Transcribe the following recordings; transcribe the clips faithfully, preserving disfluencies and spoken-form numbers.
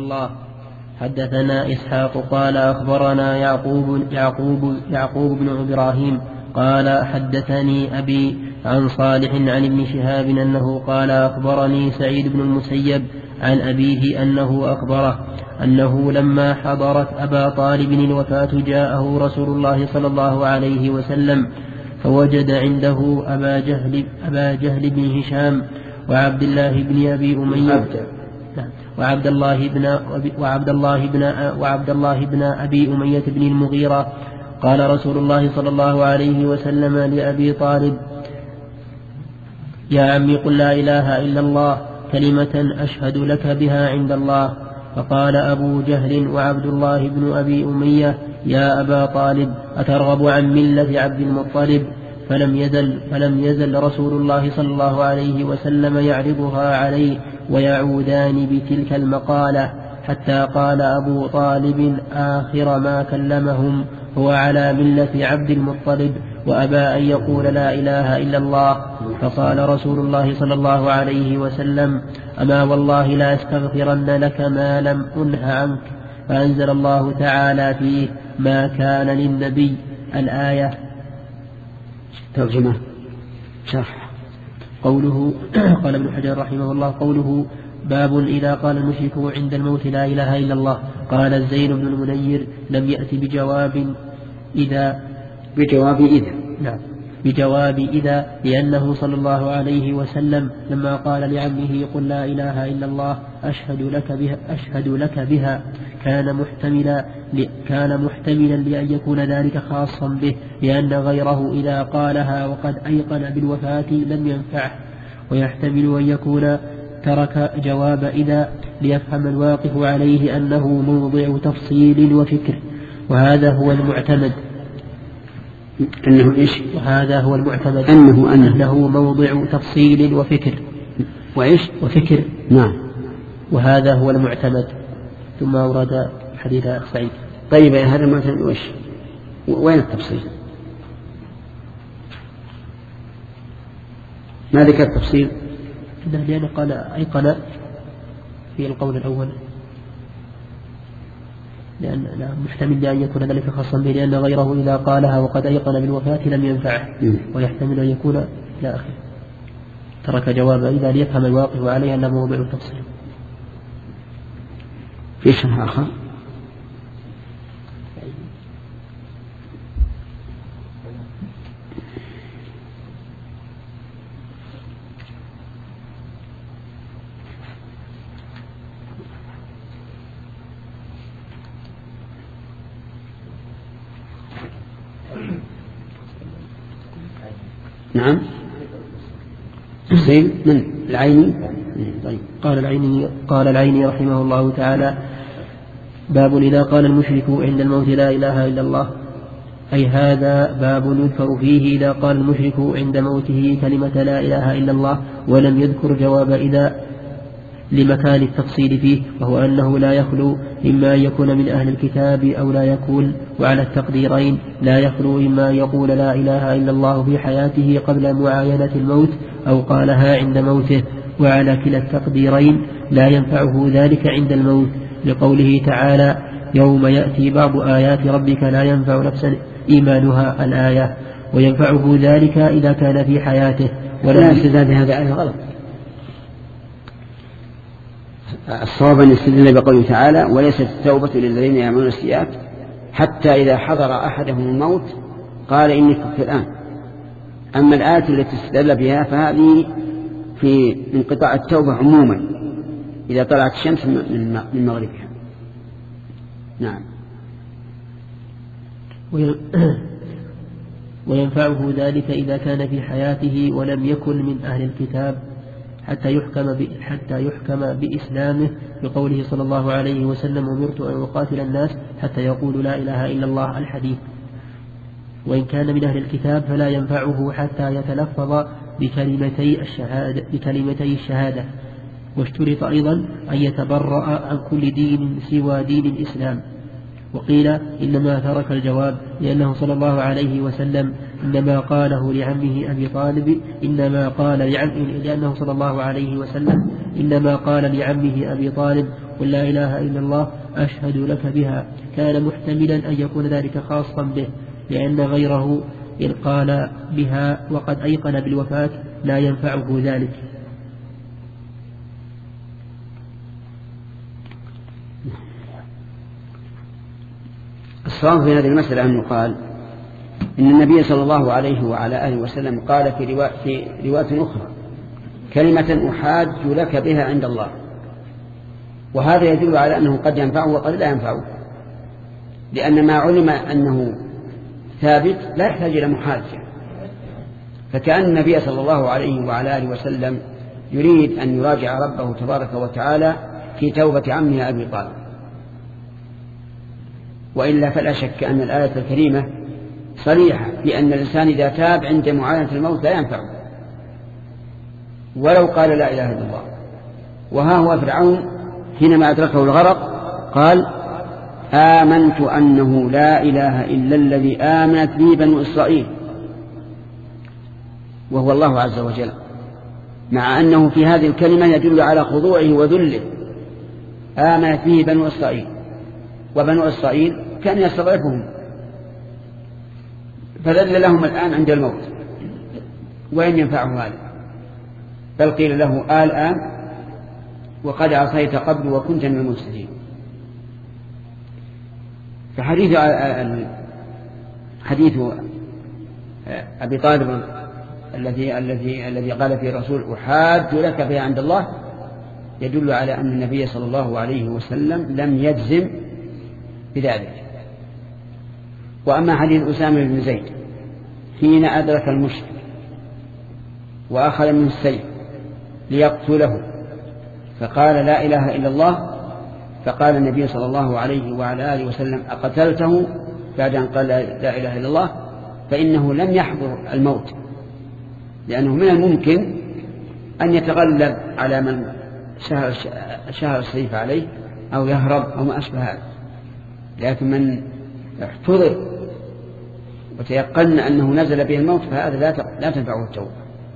الله. حدثنا إسحاق قال أخبرنا يعقوب, يعقوب, يعقوب بن إبراهيم قال حدثني أبي عن صالح عن ابن شهاب أنه قال أخبرني سعيد بن المسيب عن أبيه أنه أخبره أنه لما حضرت أبا طالب الوفاة جاءه رسول الله صلى الله عليه وسلم فوجد عنده أبا جهل, أبا جهل بن هشام وعبد الله بن أبي أمية وعبد الله بن وعبد الله بن وعبد الله بن أبي أمية بن المغيرة. قال رسول الله صلى الله عليه وسلم لأبي طالب: يا عمي قل لا إله إلا الله كلمة أشهد لك بها عند الله. فقال أبو جهل وعبد الله بن أبي أمية: يا أبا طالب أترغب عن ملة عبد المطلب؟ فلم يزل, فلم يزل رسول الله صلى الله عليه وسلم يعرضها عليه ويعودان بتلك المقالة حتى قال أبو طالب آخر ما كلمهم: هو على ملة عبد المطلب وأبى أن يقول لا إله إلا الله. فقال رسول الله صلى الله عليه وسلم: أما والله لا أستغفرن لك ما لم أنه عنك. فأنزل الله تعالى فيه: ما كان للنبي. الآية. ترجمة شرح. قوله قال ابن حجر رحمه الله: قوله باب إذا قال المشرك عند الموت لا إله إلا الله. قال الزين بن المنير: لم يأتي بجواب إذا بجواب إذا نعم بجواب إذا لأنه صلى الله عليه وسلم لما قال لعمه: قل لا إله إلا الله أشهد لك بها, أشهد لك بها كان محتملا كان محتملا لأن يكون ذلك خاصا به، لأن غيره إذا قالها وقد أيقن بالوفاة لم ينفعه. ويحتمل أن يكون ترك جواب إذا ليفهم الواقف عليه أنه موضع تفصيل وفكر، وهذا هو المعتمد. أنه إيش؟ وهذا هو المعتمد أنه, أنه, أنه موضع تفصيل وفكر وإيش؟ وفكر نعم. وهذا هو المعتمد. ثم أورد حديث أخ سعيد. طيب هذا المعتمد وإيش؟ وين التفصيل؟ ما ذكر التفصيل؟ لأن قال أيقن في القول الأول، لأن محتمل أن يكون ذلك خاصا به لأن غيره إذا قالها وقد أيقن بالوفاة لم ينفعه. ويحتمل أن يكون لا أخي ترك جواب إذا ليفهم الواقف عليه أنه موضع التفصيل. في شرح آخر؟ نعم. تفصيل من العيني؟ طيب. قال العيني قال العيني رحمه الله تعالى: باب إذا قال المشرك عند الموت لا إله إلا الله، أي هذا باب يذكر فيه إذا قال المشرك عند موته كلمة لا إله إلا الله ولم يذكر جواب إذا لمكان التفصيل فيه، وهو أنه لا يخلو إما أن يكون من أهل الكتاب أو لا يكون، وعلى التقديرين لا يخلو إما أن يقول لا إله إلا الله في حياته قبل معاينة الموت أو قالها عند موته، وعلى كلا التقديرين لا ينفعه ذلك عند الموت، لقوله تعالى: يوم يأتي بعض آيات ربك لا ينفع نفسا إيمانها الآية، وينفعه ذلك إذا كان في حياته. ولا استدلال هذا آية غلط. الصواب أن يستدل بقوله تعالى: وليست التوبة للذين يعملون السيئات حتى إذا حضر أحدهم الموت قال إني تبت الآن. أما الآية التي استدل بها فهذه في انقطاع التوبة عموما إذا طلعت الشمس من مغربها. نعم. وينفعه ذلك إذا كان في حياته ولم يكن من أهل الكتاب حتى يحكم حتى يحكم بإسلامه، بقوله صلى الله عليه وسلم: أمرت أن أقاتل الناس حتى يقولوا لا إله إلا الله الحديث. وإن كان من أهل الكتاب فلا ينفعه حتى يتلفظ بكلمتي الشهادة, بكلمتي الشهادة. واشترط أيضا أن يتبرأ عن كل دين سوى دين الإسلام. وقيل إنما ترك الجواب لأنه صلى الله عليه وسلم إنما قاله لعمه أبي طالب إنما قال لعمه لأنه صلى الله عليه وسلم إنما قال لعمه أبي طالب: قل لا إله إلا الله أشهد لك بها، كان محتملا أن يكون ذلك خاصا به، لأن غيره إن قال بها وقد أيقن بالوفاة لا ينفعه ذلك. الصواب في هذه المسألة أن يقال إن النبي صلى الله عليه وعلى آله وسلم قال في رواية, في رواية أخرى كلمة أحاج لك بها عند الله، وهذا يدل على أنه قد ينفعه وقد لا ينفعه، لأن ما علم أنه ثابت لا يحتاج إلى محاجة. فكأن النبي صلى الله عليه وعلى آله وسلم يريد أن يراجع ربه تبارك وتعالى في توبة عمه أبي طالب، وإلا فلا شك أن الآية الكريمة صريحة بأن الإنسان إذا تاب عند معاينة الموت لا ينفعه ولو قال لا إله إلا الله. وها هو فرعون حينما أدركه الغرق قال آمنت أنه لا إله إلا الذي آمنت به بنو إسرائيل، وهو الله عز وجل، مع أنه في هذه الكلمة يدل على خضوعه وذله. آمنت به بنو إسرائيل، وبنو إسرائيل كان يستضعفهم فذل لهم الآن عند الموت، وإن ينفعه هذا؟ بل قيل له الآن وقد عصيت قبل وكنت من المفسدين. فحديث حديث أبي طالب الذي الذي الذي قال فيه الرسول أحاج لك بها عند الله يدل على أن النبي صلى الله عليه وسلم لم يجزم بذلك. وأما حديث أسامة بن زيد حين أدرك المشرك وأخذ منه السيف ليقتله فقال لا إله إلا الله، فقال النبي صلى الله عليه وعلى آله وسلم أقتلته بعد أن قال لا إله إلا الله؟ فإنه لم يحضر الموت، لأنه من الممكن أن يتغلب على من شهر, شهر السيف عليه أو يهرب أو ما أشبه هذا. لكن من احتضر وتيقن أنه نزل به الموت فهذا لا تنفعه التوبة.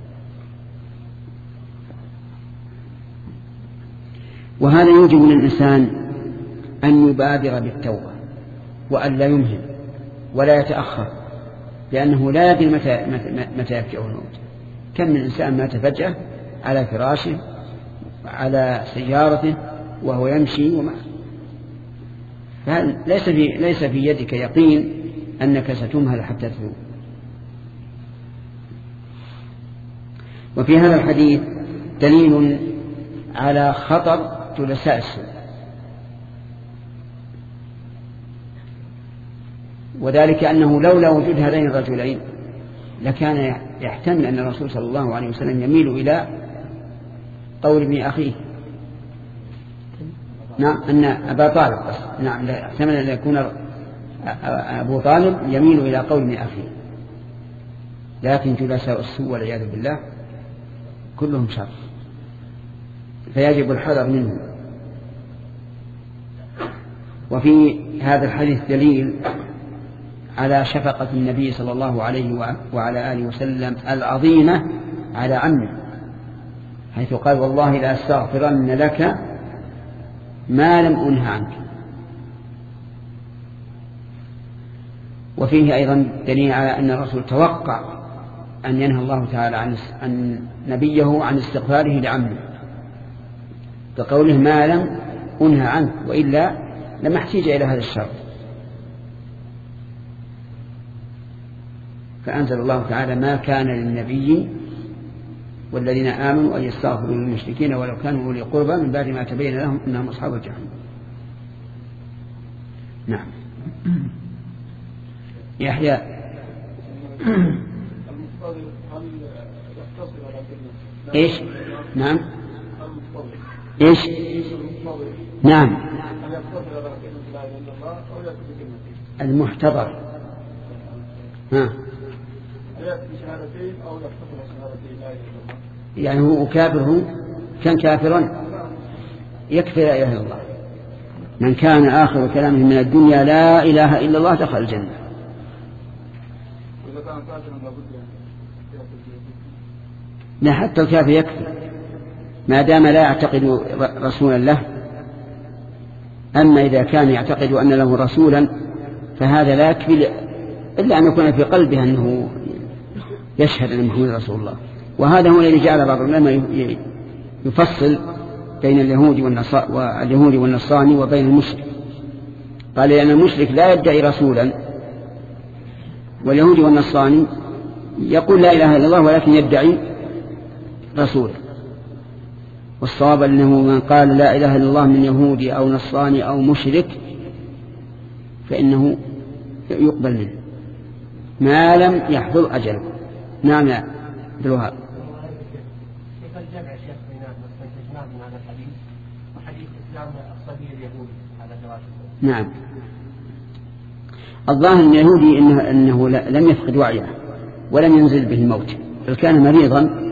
وهذا يوجب للإنسان أن يبادر بالتوبة وأن لا يمهل ولا يتأخر، لأنه لا يدري متى, متى يفجأه الموت. كم من إنسان مات فجأة على فراشه على سيارته وهو يمشي وما ليس في, ليس في يدك يقين أنك ستمهل حتى تتوب. وفي هذا الحديث دليل على خطر جلساء السوء، وذلك أنه لولا وجود هذين الرجلين لكان يحتمل أن الرسول صلى الله عليه وسلم يميل إلى قول ابن أخيه، نعم أن أبا طالب بس نعم يحتمل أن يكون أبو طالب يميل إلى قول ابن أخيه، لكن جلساء السوء والعياذ بالله كلهم شر، فيجب الحذر منهم. وفي هذا الحديث دليل على شفقة النبي صلى الله عليه وعلى آله وسلم العظيمة على عمه، حيث قال والله لا أستغفرن لك ما لم أنه عنك. وفيه أيضا دليل على أن الرسول توقع أن ينهى الله تعالى عن أن نبيه عن استغفاره لعمه بقوله ما لم أنهى عنك، وإلا لما احتاج إلى هذا الشرط. فأنزل الله تعالى ما كان للنبي والذين آمنوا أن يستغفروا للمشركين ولو كانوا أولي قربى من بعد ما تبين لهم أنهم أصحاب الجحيم. نعم يحيى إيش نعم إيش نعم المحتضر ها يعني هو كافر كان كافرا يكفر لا إله إلا الله. من كان آخر كلامه من الدنيا لا إله إلا الله دخل الجنة. لا حتى الكافر يكفر ما دام لا يعتقد رسولا له أما إذا كان يعتقد أن له رسولا فهذا لا يكفي إلا أن يكون في قلبه أنه يشهد أن محمد رسول الله. وهذا هو الذي جعل بعض العلماء يفصل بين اليهود واليهود والنصارى وبين المشرك. قال لأن المشرك لا يدعي رسولا، واليهود والنصارى يقول لا إله إلا الله ولكن يدعي رسولا. والصواب أنه من قال لا إله إلا الله من يهودي أو نصراني أو مشرك فإنه يقبل منه ما لم يحضر أجله. نعم يا عبد الوهاب. كيف الجمع يا شيخ بين الاستنتاج من هذا الحديث وحديث إسلام الصبي اليهودي على دراسته؟ نعم، الظاهر أن اليهودي إنه, إنه لم يفقد وعيه ولم ينزل به الموت، بل كان مريضا،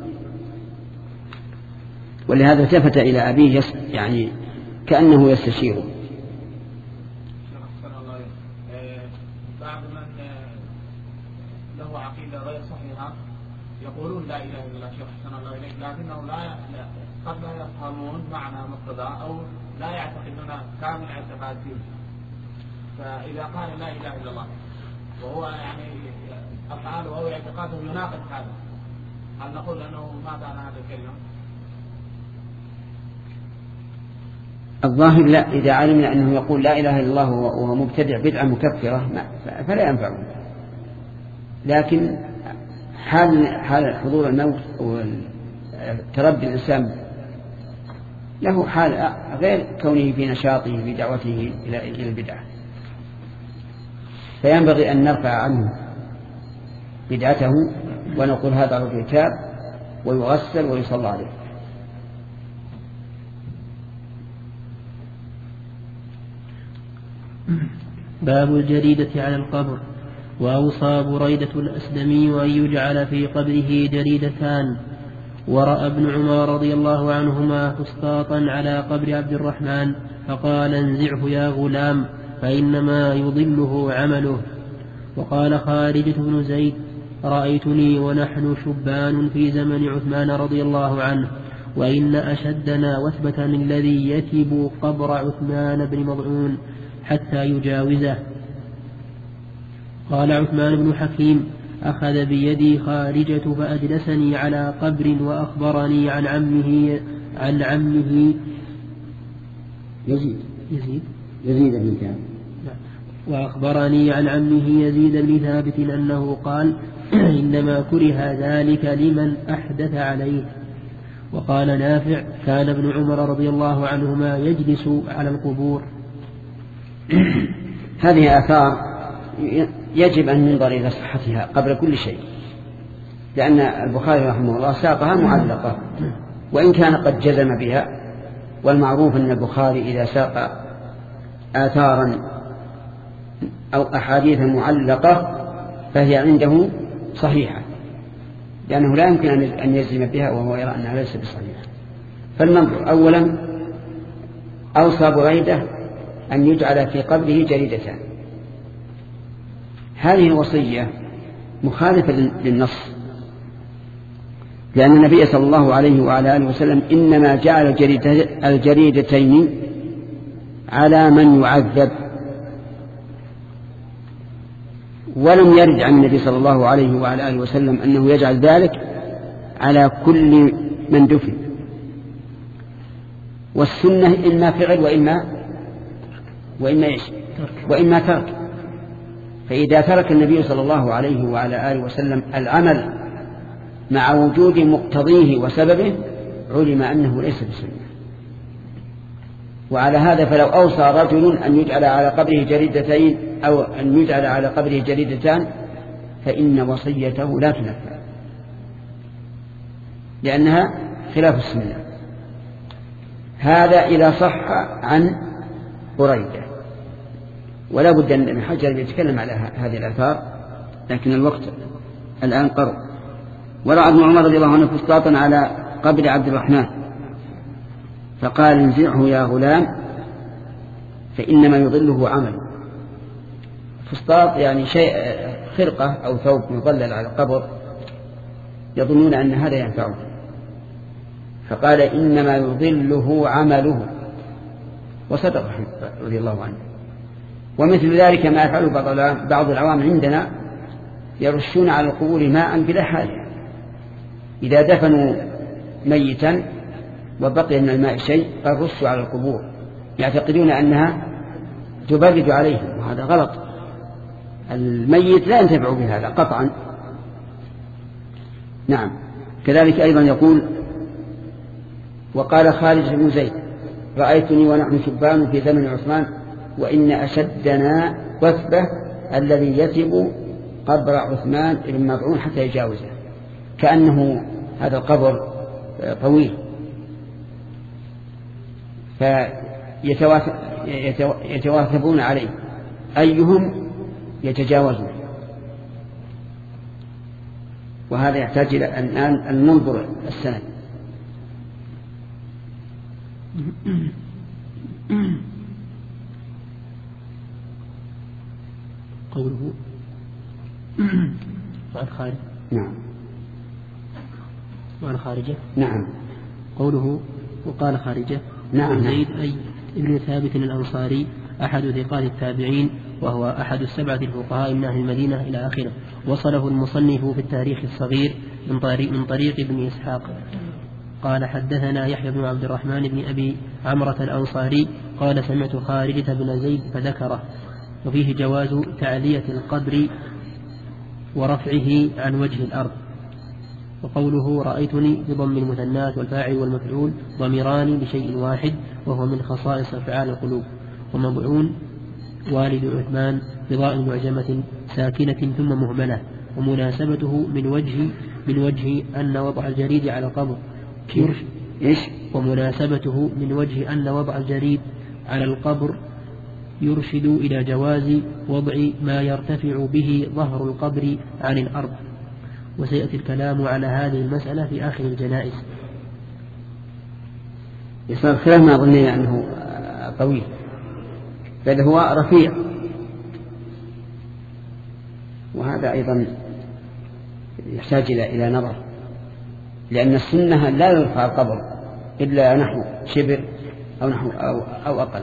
ولهذا التفت إلى أبيه يعني كأنه يستشيره. بعض من له عقيدة غير صحيحة يقولون لا إله إلا الله شيخ حسن الله إليك، لكنه لا قد لا يفهمون معنى مقتضى أو لا يعتقدون كامل اعتقاد فيه. فإذا قال لا إله إلا الله وهو يعني أفعاله وهو اعتقاده يناقض هذا، هل نقول أنه ما كان هذا الكلمة؟ الظاهر لا، إذا علمنا أنه يقول لا إله إلا الله وهو مبتدع بدعة مكفرة فلا ينفعه. لكن حال حال حضور الموت وتردي الإنسان له حال غير كونه في نشاطه في دعوته إلى البدعة، فينبغي أن نرفع عنه بدعته ونقول هذا رجل تاب ويغسل ويصلى عليه. باب الجريدة على القبر. وأوصى بريدة الأسلمي أن يجعل في قبره جريدتان. ورأى ابن عمر رضي الله عنهما فسطاطا على قبر عبد الرحمن فقال انزعه يا غلام فإنما يضله عمله. وقال خارجة بن زيد رأيتني ونحن شبان في زمن عثمان رضي الله عنه وإن أشدنا وثبة الذي يتب قبر عثمان بن مضعون حتى يجاوزه. قال عثمان بن حكيم أخذ بيدي خارجة فأجلسني على قبر وأخبرني عن عمه عن عمه يزيد يزيد يزيد بن ثابت وأخبرني عن عمه يزيد بن ثابت أنه قال إنما كره ذلك لمن أحدث عليه. وقال نافع كان ابن عمر رضي الله عنهما يجلس على القبور. هذه آثار يجب أن ننظر إلى صحتها قبل كل شيء، لأن البخاري رحمه الله ساقها معلقة وإن كان قد جزم بها. والمعروف أن البخاري إذا ساق آثارا أو أحاديث معلقة فهي عنده صحيحة، لأنه لا يمكن أن يجزم بها وهو يرى أنها ليس بصحيحة. فالمنظر أولا أوصى بريدة أن يجعل في قبره جريدتان. هذه الوصية مخالفة للنص، لأن النبي صلى الله عليه وعلى آله وسلم إنما جعل الجريدتين على من يعذب، ولم يرد عن النبي صلى الله عليه وعلى آله وسلم أنه يجعل ذلك على كل من دفن. والسنة إما فعل وإما وإما إيش وإما ترك. فإذا ترك النبي صلى الله عليه وعلى آله وسلم العمل مع وجود مقتضيه وسببه علم أنه ليس بسنة. وعلى هذا فلو أوصى رجل أن يجعل على قبره جريدتين أو أن يجعل على قبره جريدتان فإن وصيته لا تنفذ، لأنها خلاف السنة. هذا إذا صح عن بريدة. ولا بد أن ابن حجر يتكلم على هذه الآثار، لكن الوقت الآن قرب. ورأى ابن عمر رضي الله عنه فسطاطا على قبر عبد الرحمن فقال انزعه يا غلام فإنما يضله عمله. فسطاط يعني شيء خرقة أو ثوب مظلل على القبر، يظنون أن هذا ينفعه، فقال إنما يضله عمله. وصدق رضي الله عنه. ومثل ذلك ما يفعله بعض العوام عندنا، يرشون على القبور ماء بلا حاجة. إذا دفنوا ميتا وبقي من الماء شيء قال رشوا على القبور، يعتقدون أنها تبرد عليهم، وهذا غلط. الميت لا ينتفع بهذا قطعا. نعم. كذلك أيضا يقول: وقال خالد بن زيد: رأيتني ونحن شبان في زمن عثمان وإن أشدنا وثبة الذي يثب قبر عثمان بن مضعون حتى يجاوزه، كأنه هذا القبر طويل فيتواثبون عليه أيهم يتجاوزون. وهذا يحتاج إلى أن ننظر السند. قوله وعن خارج. نعم. وعن خارجة. نعم. قوله وقال خارجة. نعم. زيد أي ابن ثابت الأنصاري أحد ثقات التابعين، وهو أحد السبعة الفقهاء من أهل المدينة إلى آخره. وصله المصنف في التاريخ الصغير من طريق, من طريق ابن إسحاق قال: حدثنا يحيى بن عبد الرحمن بن أبي عمرة الأنصاري قال: سمعت خارجة بن زيد فذكره. وفيه جواز تعلية القبر ورفعه عن وجه الأرض. وقوله رأيتني بضم المثنات والفاعل والمفعول ضميران لشيء واحد، وهو من خصائص أفعال القلوب. ومضعون والد عثمان بضاء معجمة ساكنة ثم مهملة. ومناسبته من وجه من وجه أن وضع الجريد على القبر إيش؟ ومناسبته من وجه أن وضع الجريد على القبر يرشد إلى جواز وضع ما يرتفع به ظهر القبر عن الأرض. وسيأتي الكلام على هذه المسألة في آخر الجنائز. يصير خلاف ما ظننا أنه طويل، بل هو رفيع. وهذا أيضا يحتاج إلى نظر، لأن السنة لا يرفع القبر إلا نحو شبر أو نحو أو, أو أقل.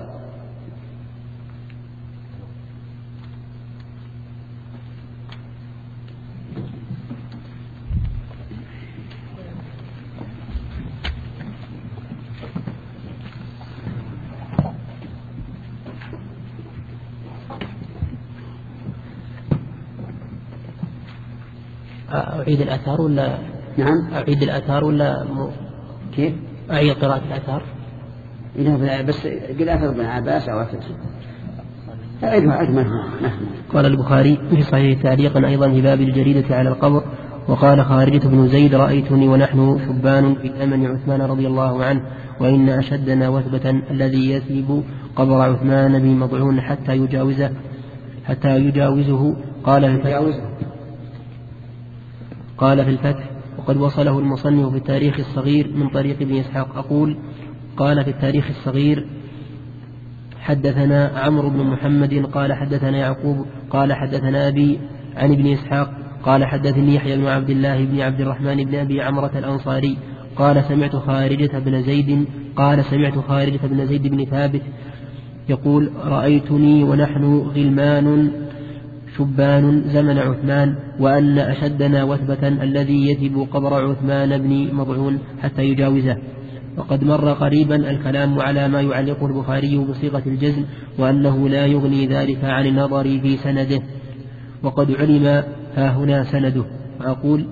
أعيد الآثار ولا؟ نعم. أعيد الآثار ولا م... كيف؟ أعيد قراءة الآثار. إنه بس قل أثر ابن عباس أو أثر أعيدها أجمل. قال البخاري في صحيح تعليقا أيضا في باب الجريدة على القبر. وقال خارجة بن زيد: رأيتني ونحن شبان في زمن عثمان رضي الله عنه وإن أشدنا وثبة الذي يثيب قبر عثمان بن مضعون حتى يجاوزه حتى يجاوزه. قال الفتح قال في الفتح وقد وصله المصنف في التاريخ الصغير من طريق ابن إسحاق. أقول: قال في التاريخ الصغير: حدثنا عمرو بن محمد قال حدثنا يعقوب قال حدثنا أبي عن ابن إسحاق قال حدثني يحيى بن عبد الله بن عبد الرحمن بن أبي عمرة الأنصاري قال: سمعت خارجة بن زيد قال سمعت خارجة بن زيد بن ثابت يقول: رأيتني ونحن غلمان شبان زمن عثمان وأن أشدنا وثبة الذي يثب قبر عثمان بن مضعون حتى يجاوزه. وقد مر قريبا الكلام على ما يعلقه البخاري بصيغة الجزم، وأنه لا يغني ذلك عن النظر في سنده، وقد علم ها هنا سنده. وأقول: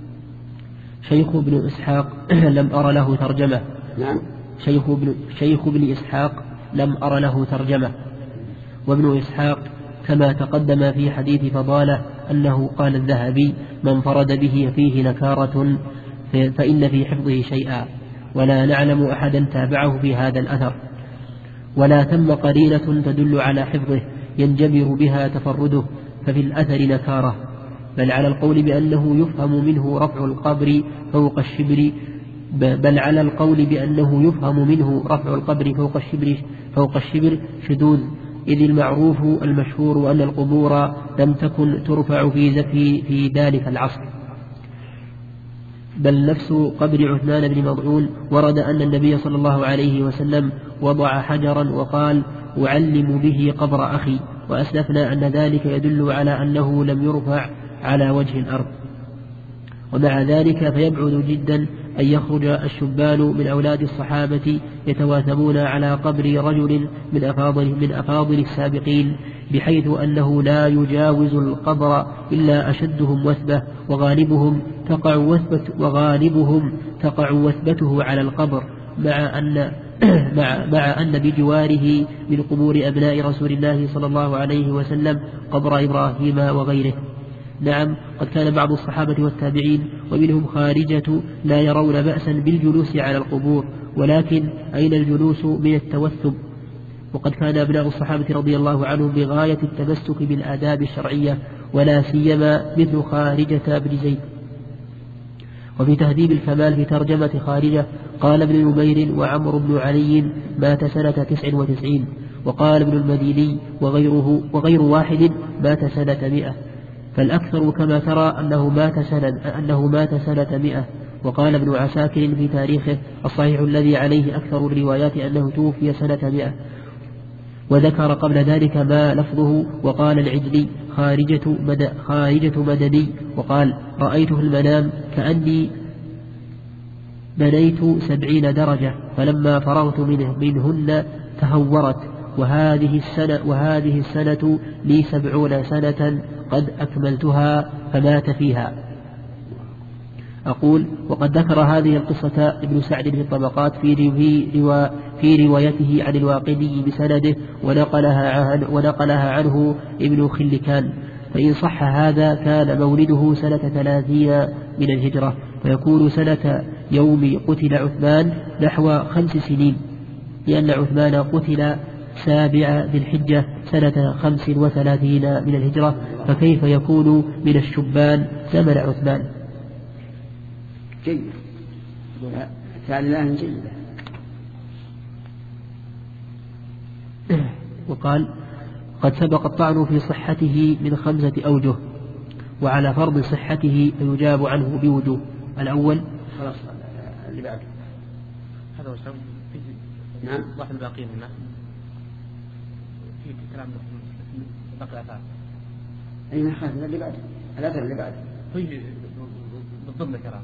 شيخ ابن إسحاق لم أر له ترجمة. نعم. شيخ ابن, شيخ ابن إسحاق لم أر له ترجمة. وابن إسحاق كما تقدم في حديث فضالة أنه قال الذهبي: من فرد به فيه نكارة فإن في حفظه شيئا، ولا نعلم أحدا تابعه في هذا الأثر، ولا ثم قرينة تدل على حفظه ينجبر بها تفرده، ففي الأثر نكارة، بل على القول بأنه يفهم منه رفع القبر فوق الشبر بل على القول بأنه يفهم منه رفع القبر فوق الشبر فوق الشبر شذوذ، إذ المعروف المشهور أن القبور لم تكن ترفع في زفي في ذلك العصر، بل نفس قبر عثمان بن مضعون ورد أن النبي صلى الله عليه وسلم وضع حجرا وقال أعلم به قبر أخي، وأسلفنا أن ذلك يدل على أنه لم يرفع على وجه الأرض. ومع ذلك فيبعد جدا أن يخرج الشبان من أولاد الصحابة يتواثبون على قبر رجل من أفاضل, من أفاضل السابقين، بحيث أنه لا يجاوز القبر إلا أشدهم وثبة، وغالبهم تقع وثبة وغالبهم تقع وثبته على القبر، مع أن مع, مع أن بجواره من قبور أبناء رسول الله صلى الله عليه وسلم قبر إبراهيم وغيره. نعم، قد كان بعض الصحابة والتابعين ومنهم خارجة لا يرون بأسا بالجلوس على القبور، ولكن أين الجلوس من التوثب؟ وقد كان أبناء الصحابة رضي الله عنهم بغاية التمسك بالآداب الشرعية، ولا سيما مثل خارجة بن زيد. وفي تهذيب الكمال في ترجمة خارجة قال ابن نمير وعمر بن علي مات سنة تسع وتسعين، وقال ابن المديني وغيره وغير واحد مات سنة مئة، فالأكثر كما ترى أنه مات سنة, أنه مات سنة مئة. وقال ابن عساكر في تاريخه الصحيح الذي عليه أكثر الروايات أنه توفي سنة مئة، وذكر قبل ذلك ما لفظه. وقال العجلي خارجة, مد خارجة مدني، وقال رأيته في المنام كأني بنيت سبعين درجة، فلما فرغت منه منهن تهورت، وهذه السنة, وهذه السنة لي سبعون سنة قد أكملتها، فمات فيها. أقول وقد ذكر هذه القصة ابن سعد في الطبقات في, روا في روايته عن الواقدي بسنده، ونقلها, عن ونقلها عنه ابن خلكان. فإن صح هذا كان مولده سنة ثلاثين من الهجرة، فيكون سنة يوم قتل عثمان نحو خمس سنين، لأن عثمان قتل سابع ذي الحجة سنة خمس وثلاثين من الهجرة، فكيف يكون من الشبان زمن عثمان؟ جيد، تعالى جيدة. وقال قد سبق الطعن في صحته من خمسة أوجه، وعلى فرض صحته فيجاب عنه بوجوه. الأول خلاص اللي بعده هذا هو السبب في نعم واحد الباقيين هنا في كلام باقي الآثار. أي ما خاف اللي بعده الأثر اللي بعده في ضمن كلام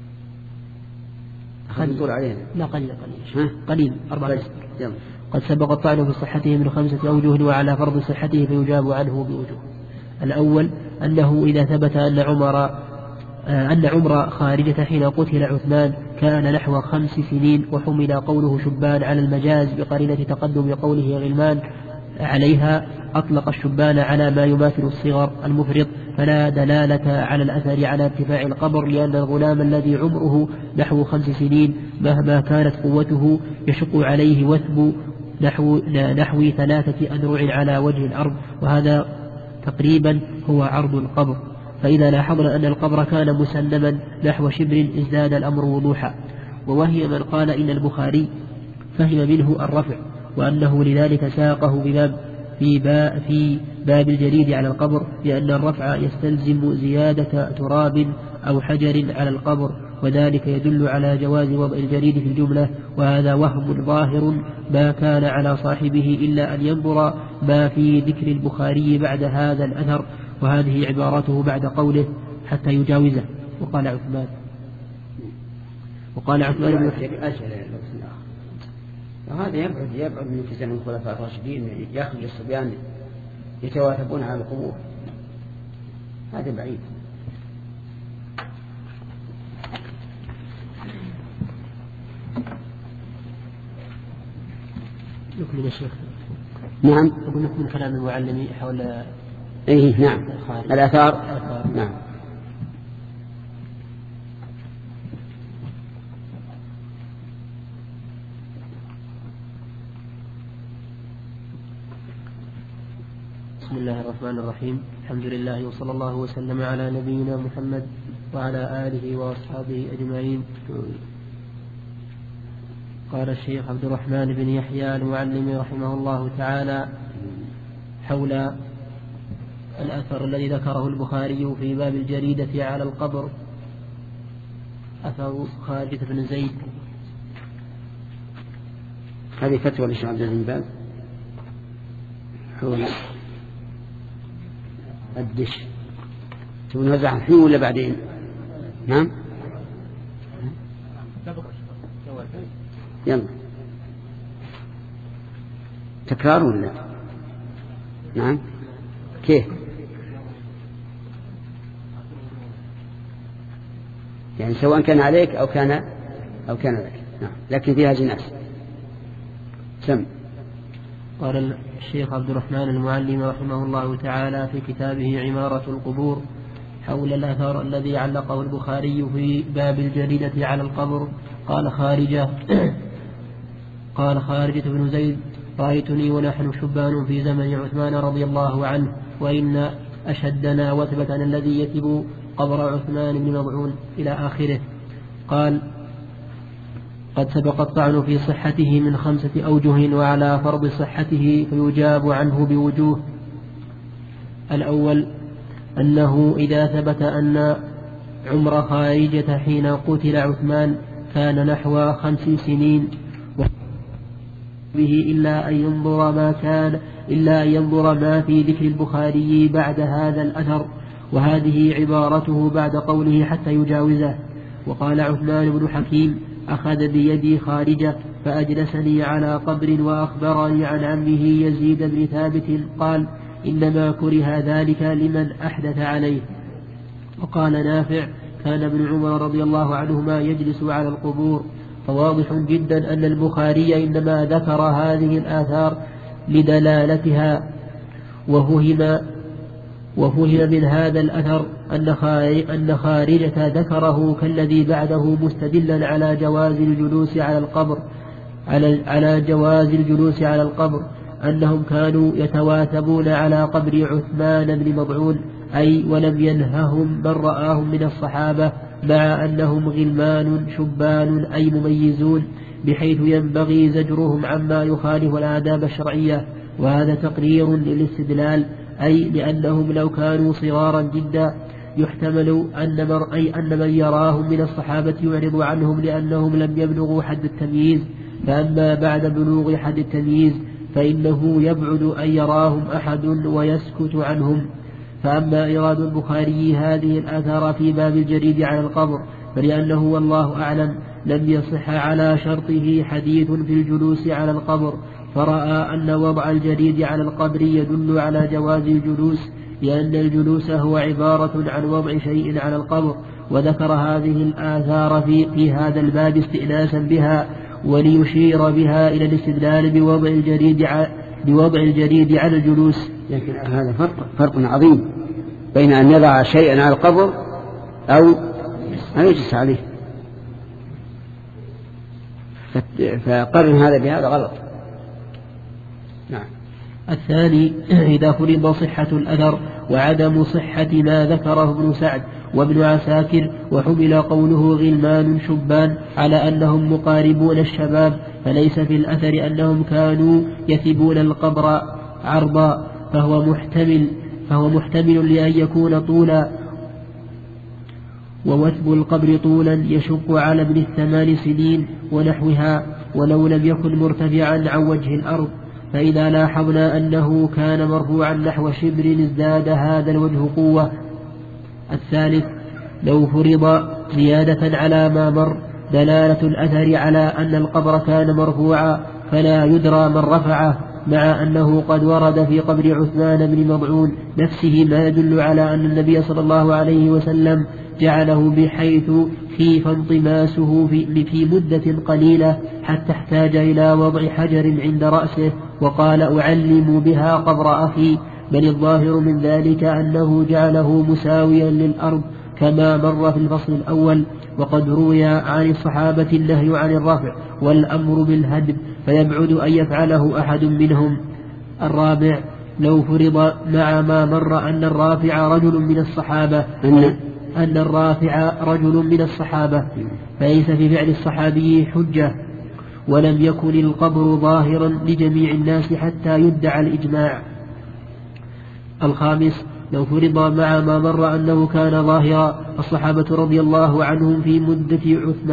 خلي نقول علينا. لا قليل قليل قليل أربعة طيب. يلا. قد سبق الطعن في صحته من خمسة أوجه، وعلى فرض صحته فيجاب عنه بوجوه. الأول أنه إذا ثبت أن عمر أن عمر خارجة حين قتل عثمان كان نحو خمس سنين، وحمل قوله شبان على المجاز بقرينة تقدم قوله غلمان عليها، أطلق الشبان على ما يماثل الصغر المفرط، فلا دلالة على الأثر على ارتفاع القبر، لأن الغلام الذي عمره نحو خمس سنين مهما كانت قوته يشق عليه وثب نحو, نحو ثلاثة أذرع على وجه الأرض، وهذا تقريبا هو عرض القبر. فإذا لاحظنا أن القبر كان مسلما نحو شبر ازداد الأمر وضوحا. ووهي من قال إن البخاري فهم منه الرفع، وأنه لذلك ساقه بباب في, باب في باب الجريد على القبر، لأن الرفع يستلزم زيادة تراب أو حجر على القبر، وذلك يدل على جواز وضع الجريد في الجملة، وهذا وهم ظاهر ما كان على صاحبه إلا أن ينظر ما في ذكر البخاري بعد هذا الأثر، وهذه عبارته بعد قوله حتى يجاوزه. وقال عثمان وقال عثمان بن وهذا يبعد يبعد من تزامن الخلفاء الراشدين، يخرج الصبيان يتواثبون على القبور، هذا بعيد. نكمل يا شيخ. نعم. أقول لكم من كلام المعلم حول إيه نعم الآثار. نعم. بسم الله الرحمن الرحيم. الحمد لله وصلى الله وسلم على نبينا محمد وعلى آله وأصحابه أجمعين. قال الشيخ عبد الرحمن بن يحيى المعلم رحمه الله تعالى حول الأثر الذي ذكره البخاري في باب الجريدة على القبر، أثر خارجة بن زيد هذه فتوى للشيخ عبد العزيز بن باز حول الدش. تبون نوزعها الحين ولا بعدين؟ نعم يلا تكرار ولا نعم كيف يعني سواء كان عليك أو كان أو كان لك نعم لكن فيها جناس. سم. قال الشيخ عبد الرحمن المعلم رحمه الله تعالى في كتابه عمارة القبور حول الأثر الذي علقه البخاري في باب الجريدة على القبر. قال خارجة قال خارجة بن زيد رأيتني ونحن شبان في زمن عثمان رضي الله عنه وإن أشدنا وثبة الذي يثب قبر عثمان بن مضعون إلى آخره. قال قد سبق الطعن في صحته من خمسة أوجه وعلى فرض صحته فيجاب عنه بوجوه. الأول أنه إذا ثبت أن عمر خارجة حين قتل عثمان كان نحو خمس سنين به إلا أن ينظر ما كان إلا أن ينظر ما في ذكر البخاري بعد هذا الأثر وهذه عبارته بعد قوله حتى يجاوزه. وقال عثمان بن حكيم أخذ بيدي خارجة فأجلسني على قبر وأخبرني عن عمه يزيد بن ثابت قال إنما كره ذلك لمن أحدث عليه. وقال نافع كان ابن عمر رضي الله عنهما يجلس على القبور. فواضح جدا أن البخاري إنما ذكر هذه الآثار لدلالتها وفهم وفهم من هذا الأثر أن خارجة ذكره كالذي بعده مستدلا على جواز الجلوس على القبر على, على جواز الجلوس على القبر أنهم كانوا يتواثبون على قبر عثمان بن مضعون أي ولم ينههم من رآهم من الصحابة مع أنهم غلمان شبان أي مميزون بحيث ينبغي زجرهم عما يخالف الآداب الشرعية. وهذا تقرير للاستدلال أي لأنهم لو كانوا صغارا جدا يحتمل أن من, أي أن من يراهم من الصحابة يعرض عنهم لأنهم لم يبلغوا حد التمييز. فأما بعد بلوغ حد التمييز فإنه يبعد أن يراهم أحد ويسكت عنهم. فأما إيراد البخاري هذه الآثار في باب الجريد على القبر فلأنه والله أعلم لم يصح على شرطه حديث في الجلوس على القبر فرأى أن وضع الجريد على القبر يدل على جواز الجلوس لأن الجلوس هو عبارة عن وضع شيء على القبر. وذكر هذه الآثار في, في هذا الباب استئناسا بها وليشير بها إلى الاستدلال بوضع الجريد على, بوضع الجريد على الجلوس. لكن هذا فرق, فرق عظيم بين أن يضع شيئا على القبر أو أن يجلس عليه. فقرن هذا بهذا غلط. نعم. الثاني إذا فرض صحة الأثر وعدم صحة ما ذكره ابن سعد وابن عساكر وحمل قوله غلمان شبان على أنهم مقاربون الشباب فليس في الأثر أنهم كانوا يثبون القبر عرضا فهو محتمل فهو محتمل لأن يكون طولا ووثب القبر طولا يشق على ابن الثمان سنين ونحوها ولو لم يكن مرتفعا عن وجه الأرض. فإذا لاحظنا أنه كان مرفوعا نحو شبر ازداد هذا الوجه قوة. الثالث لو فرض زيادة على ما مر دلالة الأثر على أن القبر كان مرفوعا فلا يدرى من رفعه مع أنه قد ورد في قبر عثمان بن مضعون نفسه ما يدل على أن النبي صلى الله عليه وسلم جعله بحيث خيف انطماسه في, في مدة قليلة حتى احتاج إلى وضع حجر عند رأسه وقال أعلم بها قبر أخي. بل الظاهر من ذلك أنه جعله مساويا للأرض كما مر في الفصل الأول. وقد روي عن الصحابة النهي عن الرفع والأمر بالهدم فيبعد أن يفعله أحد منهم. الرابع لو فرض مع ما مر أن الرافع رجل من الصحابة أن الرافع رجل من الصحابة فليس في فعل الصحابي حجة ولم يكن القبر ظاهرا لجميع الناس حتى يدعى الإجماع. الخامس لو فرض مع ما مر أنه كان ظاهرا الصحابة رضي الله عنهم في مدة عثمان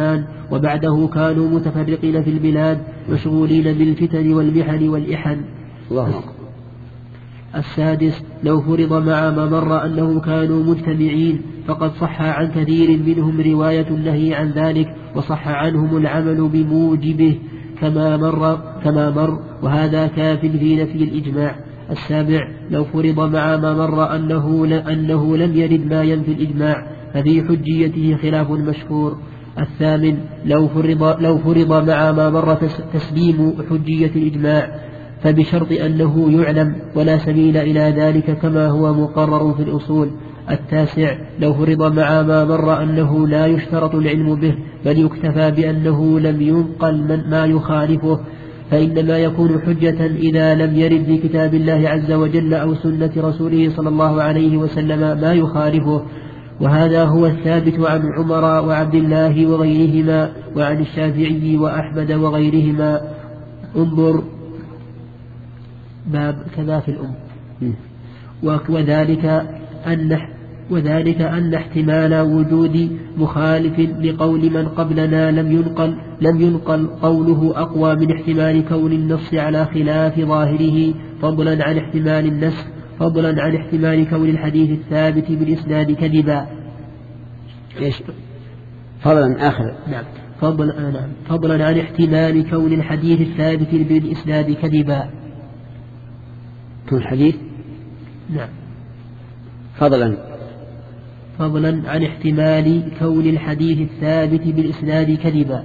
وبعده كانوا متفرقين في البلاد مشغولين بالفتن والمحن والإحن. الله أكبر. السادس لو فرض مع ما مر أنهم كانوا مجتمعين فقد صح عن كثير منهم رواية النهي عن ذلك وصح عنهم العمل بموجبه كما مر, كما مر وهذا كاف في نفي الإجماع. السابع لو فرض مع ما مر أنه, أنه لم يرد ما ينفي الإجماع ففي حجيته خلاف مشهور. الثامن لو فرض, لو فرض مع ما مر تسليم حجية الإجماع فبشرط أنه يعلم ولا سبيل إلى ذلك كما هو مقرر في الأصول. التاسع لو فرض مع ما مر أنه لا يشترط العلم به بل يكتفى بأنه لم ينقل من ما يخالفه فإنما يكون حجة إذا لم يرد في كتاب الله عز وجل أو سنة رسوله صلى الله عليه وسلم ما يخالفه، وهذا هو الثابت عن عمر وعبد الله وغيرهما وعن الشافعي وأحمد وغيرهما. انظر باب كذا في الأم. وذلك أن وذلك أن احتمال وجود مخالف لقول من قبلنا لم ينقل لم ينقل قوله أقوى من احتمال كون النص على خلاف ظاهره فضلا عن احتمال النسخ فضلا عن احتمال كون الحديث الثابت بالإسناد كذبا. إيش؟ فضلا آخر. نعم. فضلا نعم. فضلا عن احتمال كون الحديث الثابت بالإسناد كذبا. كون الحديث؟ نعم. فضلا فضلا عن احتمال كون الحديث الثابت بالإسناد كذبا.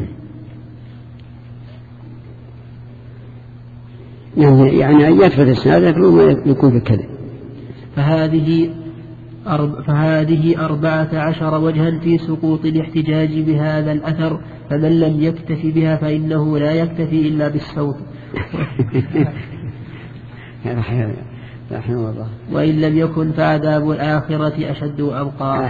يعني أن يثبت الإسناد لكن يكون في الكذب. فهذه أرب فهذه أربعة عشر وجها في سقوط الاحتجاج بهذا الأثر، فمن لم يكتف بها فإنه لا يكتفي إلا بالصوت. رحمه الله. وإن لم يكن فعذاب الآخرة أشد وأبقى.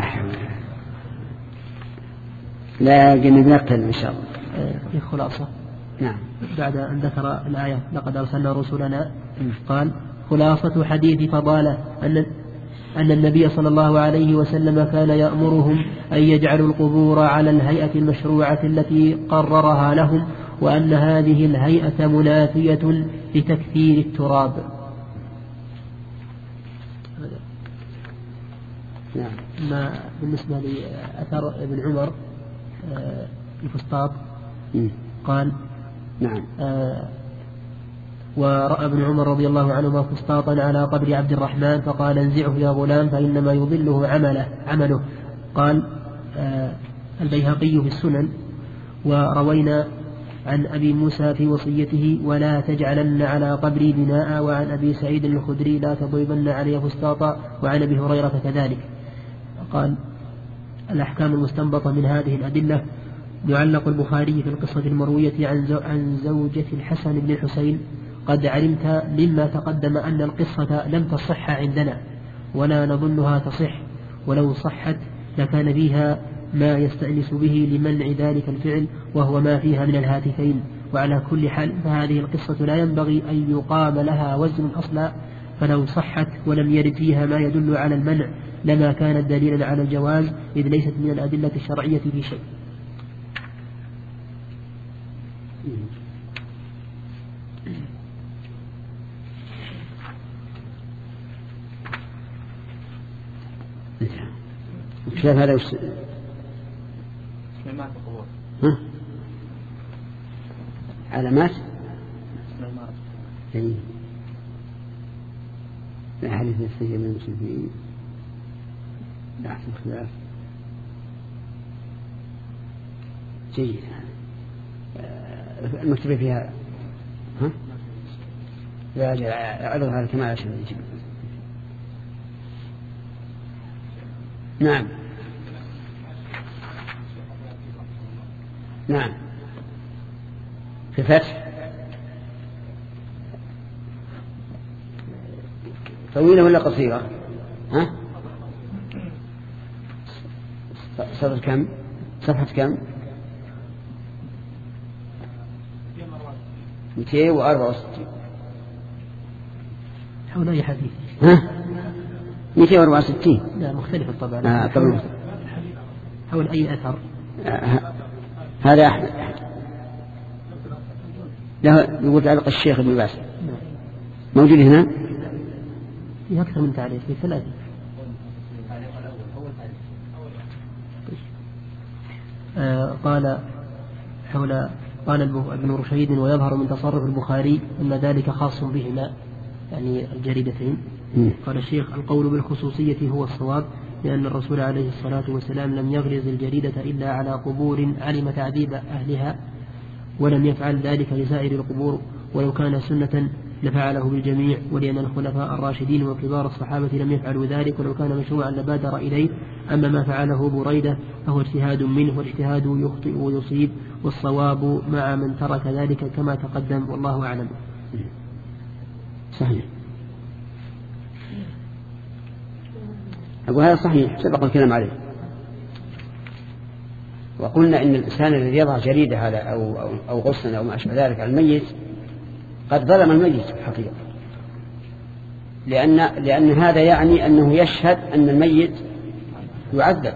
لكن بنقتل إن شاء الله. في خلاصة. نعم. بعد أن ذكر الآية لقد أرسلنا رسلنا قال خلاصة حديث فضالة أن أن النبي صلى الله عليه وسلم كان يأمرهم أن يجعلوا القبور على الهيئة المشروعة التي قررها لهم، وأن هذه الهيئة منافية لتكثير التراب. نعم. ما بالنسبة لأثر ابن عمر الفسطاط قال نعم. آه ورأى ابن عمر رضي الله عنهما فسطاطا على قبر عبد الرحمن فقال انزعه يا غلام فإنما يضله عمله, عمله. قال آه البيهقي في السنن. وروينا عن أبي موسى في وصيته ولا تجعلن على قبري بناء، وعن أبي سعيد الخدري لا تضربن علي فسطاطا، وعن أبي هريرة كذلك. قال الأحكام المستنبطة من هذه الأدلة: يعلق البخاري في القصة المروية عن زوجة الحسن بن الحسين: قد علمت مما تقدم أن القصة لم تصح عندنا ولا نظنها تصح، ولو صحت لكان فيها ما يستأنس به لمنع ذلك الفعل وهو ما فيها من الهاتفين. وعلى كل حال فهذه القصة لا ينبغي أن يقام لها وزن أصلا، فلو صحت ولم يرد فيها ما يدل على المنع لما كانت دليلا على الجواز، إذ ليست من الأدلة الشرعية في شيء. كيف هذا وش... سليمان القبور. ها؟ علامات؟ سليمان. اي. لا حديث يستجيب من المسلمين. لا أحسن خلاف. جيد. المكتبة فيها ها؟ لا لا أعرض على الكمال عشان يجيب. نعم. نعم. في فتح طويلة ولا قصيرة؟ ها؟ صفحة كم؟ صفحة كم؟ مئتين وأربعة وستين. حول أي حديث؟ ها؟ مئتين وأربعة وستين. لا مختلف طبعا. آه طبعا. حول أي أثر؟ آه. هذا أحمد له يقول تعلق الشيخ ابن باز موجود هنا في أكثر من تعليق في ثلاثة. آه قال حول قال ابن رشيد ويظهر من تصرف البخاري أن ذلك خاص بهما يعني الجريدتين. قال الشيخ القول بالخصوصية هو الصواب لأن الرسول عليه الصلاة والسلام لم يغرز الجريدة إلا على قبور علم تعذيب أهلها ولم يفعل ذلك لسائر القبور ولو كان سنة لفعله بالجميع ولأن الخلفاء الراشدين وكبار الصحابة لم يفعلوا ذلك ولو كان مشروعا لبادر إليه. أما ما فعله بريدة فهو اجتهاد منه والاجتهاد يخطئ ويصيب والصواب مع من ترك ذلك كما تقدم والله أعلم. صحيح. أقول هذا صحيح سبق الكلام عليه وقلنا إن الإنسان الذي يضع جريدة على أو, أو, أو غصنا أو ما أشبه ذلك على الميت قد ظلم الميت في الحقيقة لأن, لأن هذا يعني أنه يشهد أن الميت يعذب.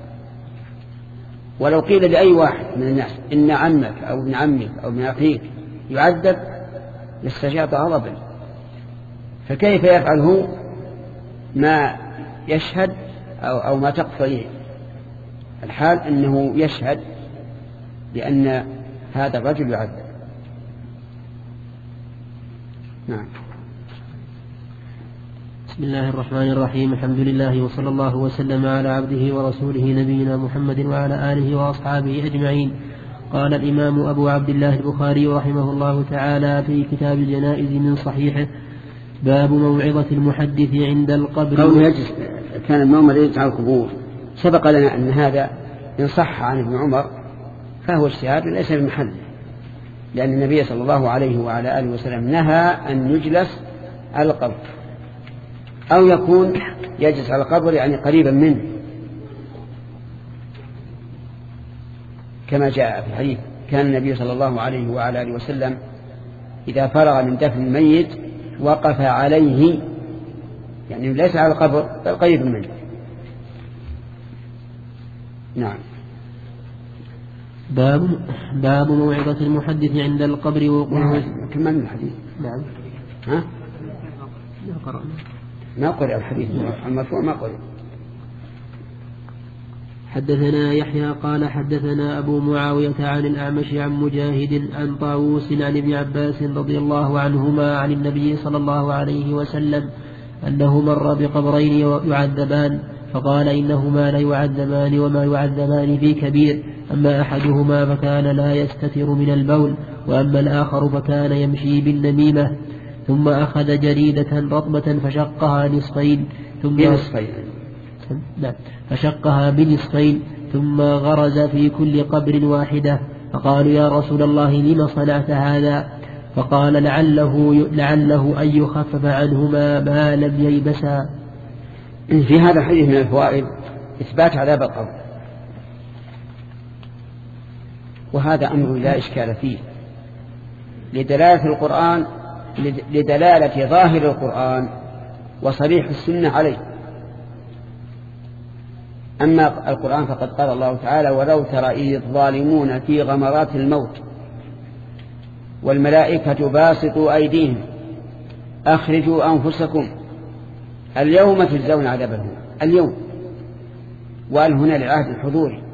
ولو قيل لأي واحد من الناس إن عمك أو ابن عمك أو ابن أخيك يعذب لاستجاب غضبا فكيف يفعله ما يشهد أو, أو ما تقتضيه الحال أنه يشهد بأن هذا الرجل يعذب. نعم. بسم الله الرحمن الرحيم الحمد لله وصلى الله وسلم على عبده ورسوله نبينا محمد وعلى آله وأصحابه أجمعين. قال الإمام أبو عبد الله البخاري رحمه الله تعالى في كتاب الجنائز من صحيحه باب موعظة المحدث عند القبر. قوله يجلس كان المؤمر يجلس على القبور سبق لنا أن هذا إن صح عن ابن عمر فهو اجتهاد ليس بمحل لأن النبي صلى الله عليه وعلى آله وسلم نهى أن يجلس على القبر أو يكون يجلس على القبر يعني قريبا منه كما جاء في الحديث كان النبي صلى الله عليه وعلى آله وسلم إذا فرغ من دفن الميت وقف عليه يعني ليس على القبر بل قريب منه. نعم. باب باب موعظة المحدث عند القبر وقوله. كملنا الحديث. نعم. ها؟ ما قرأنا. ما قرأ الحديث المرفوع ما قرأ. حدثنا يحيى قال حدثنا أبو معاوية عن الأعمش عن مجاهد عن طاووس عن ابن عباس رضي الله عنهما عن النبي صلى الله عليه وسلم أنه مر بقبرين يعذبان فقال إنهما لا يعذبان وما يعذبان في كبير أما أحدهما فكان لا يستتر من البول وأما الآخر فكان يمشي بالنميمة ثم أخذ جريدة رطبة فشقها نصفين ثم نعم فشقها بنصفين ثم غرز في كل قبر واحدة فقالوا يا رسول الله لما صنعت هذا فقال لعله, لعله أن يخفف عنهما ما لم ييبسا. في هذا الحديث من الفوائد إثبات عذاب القبر وهذا أمر لا إشكال فيه لدلالة القرآن لدلالة ظاهر القرآن وصريح السنة عليه. أما القرآن فقد قال الله تعالى ولو ترى إذ الظالمون في غمرات الموت والملائكة باسطوا أيديهم أخرجوا أنفسكم اليوم تجزون عذاب الهون اليوم وقال هنا للعهد الحضوري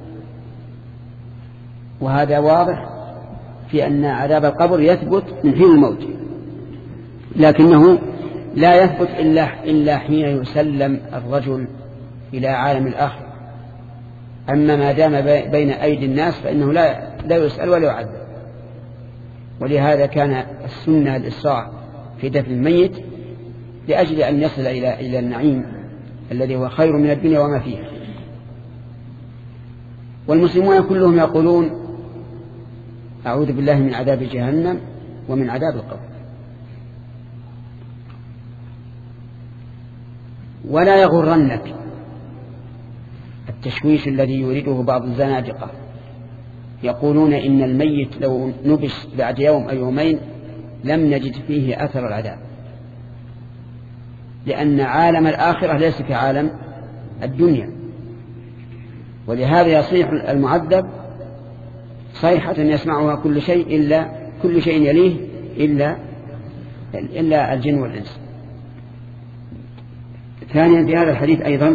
وهذا واضح في أن عذاب القبر يثبت من حين الموت لكنه لا يثبت إلا, إلا حين يسلم الرجل إلى عالم الآخر. أما ما دام بين أيدي الناس فإنه لا, لا يسأل ولا يعذب. ولهذا كان السنة الإسراع في دفن الميت لأجل أن يصل إلى, إلى النعيم الذي هو خير من الدنيا وما فيها. والمسلمون كلهم يقولون أعوذ بالله من عذاب جهنم ومن عذاب القبر. ولا يغرنك التشويش الذي يريده بعض الزنادقة يقولون إن الميت لو نبش بعد يوم أو يومين لم نجد فيه أثر العذاب لأن عالم الآخرة ليس كعالم الدنيا. ولهذا يصيح المعذب صيحة يسمعها كل شيء إلا كل شيء يليه إلا إلا الجن والإنس. ثانيا في هذا الحديث أيضا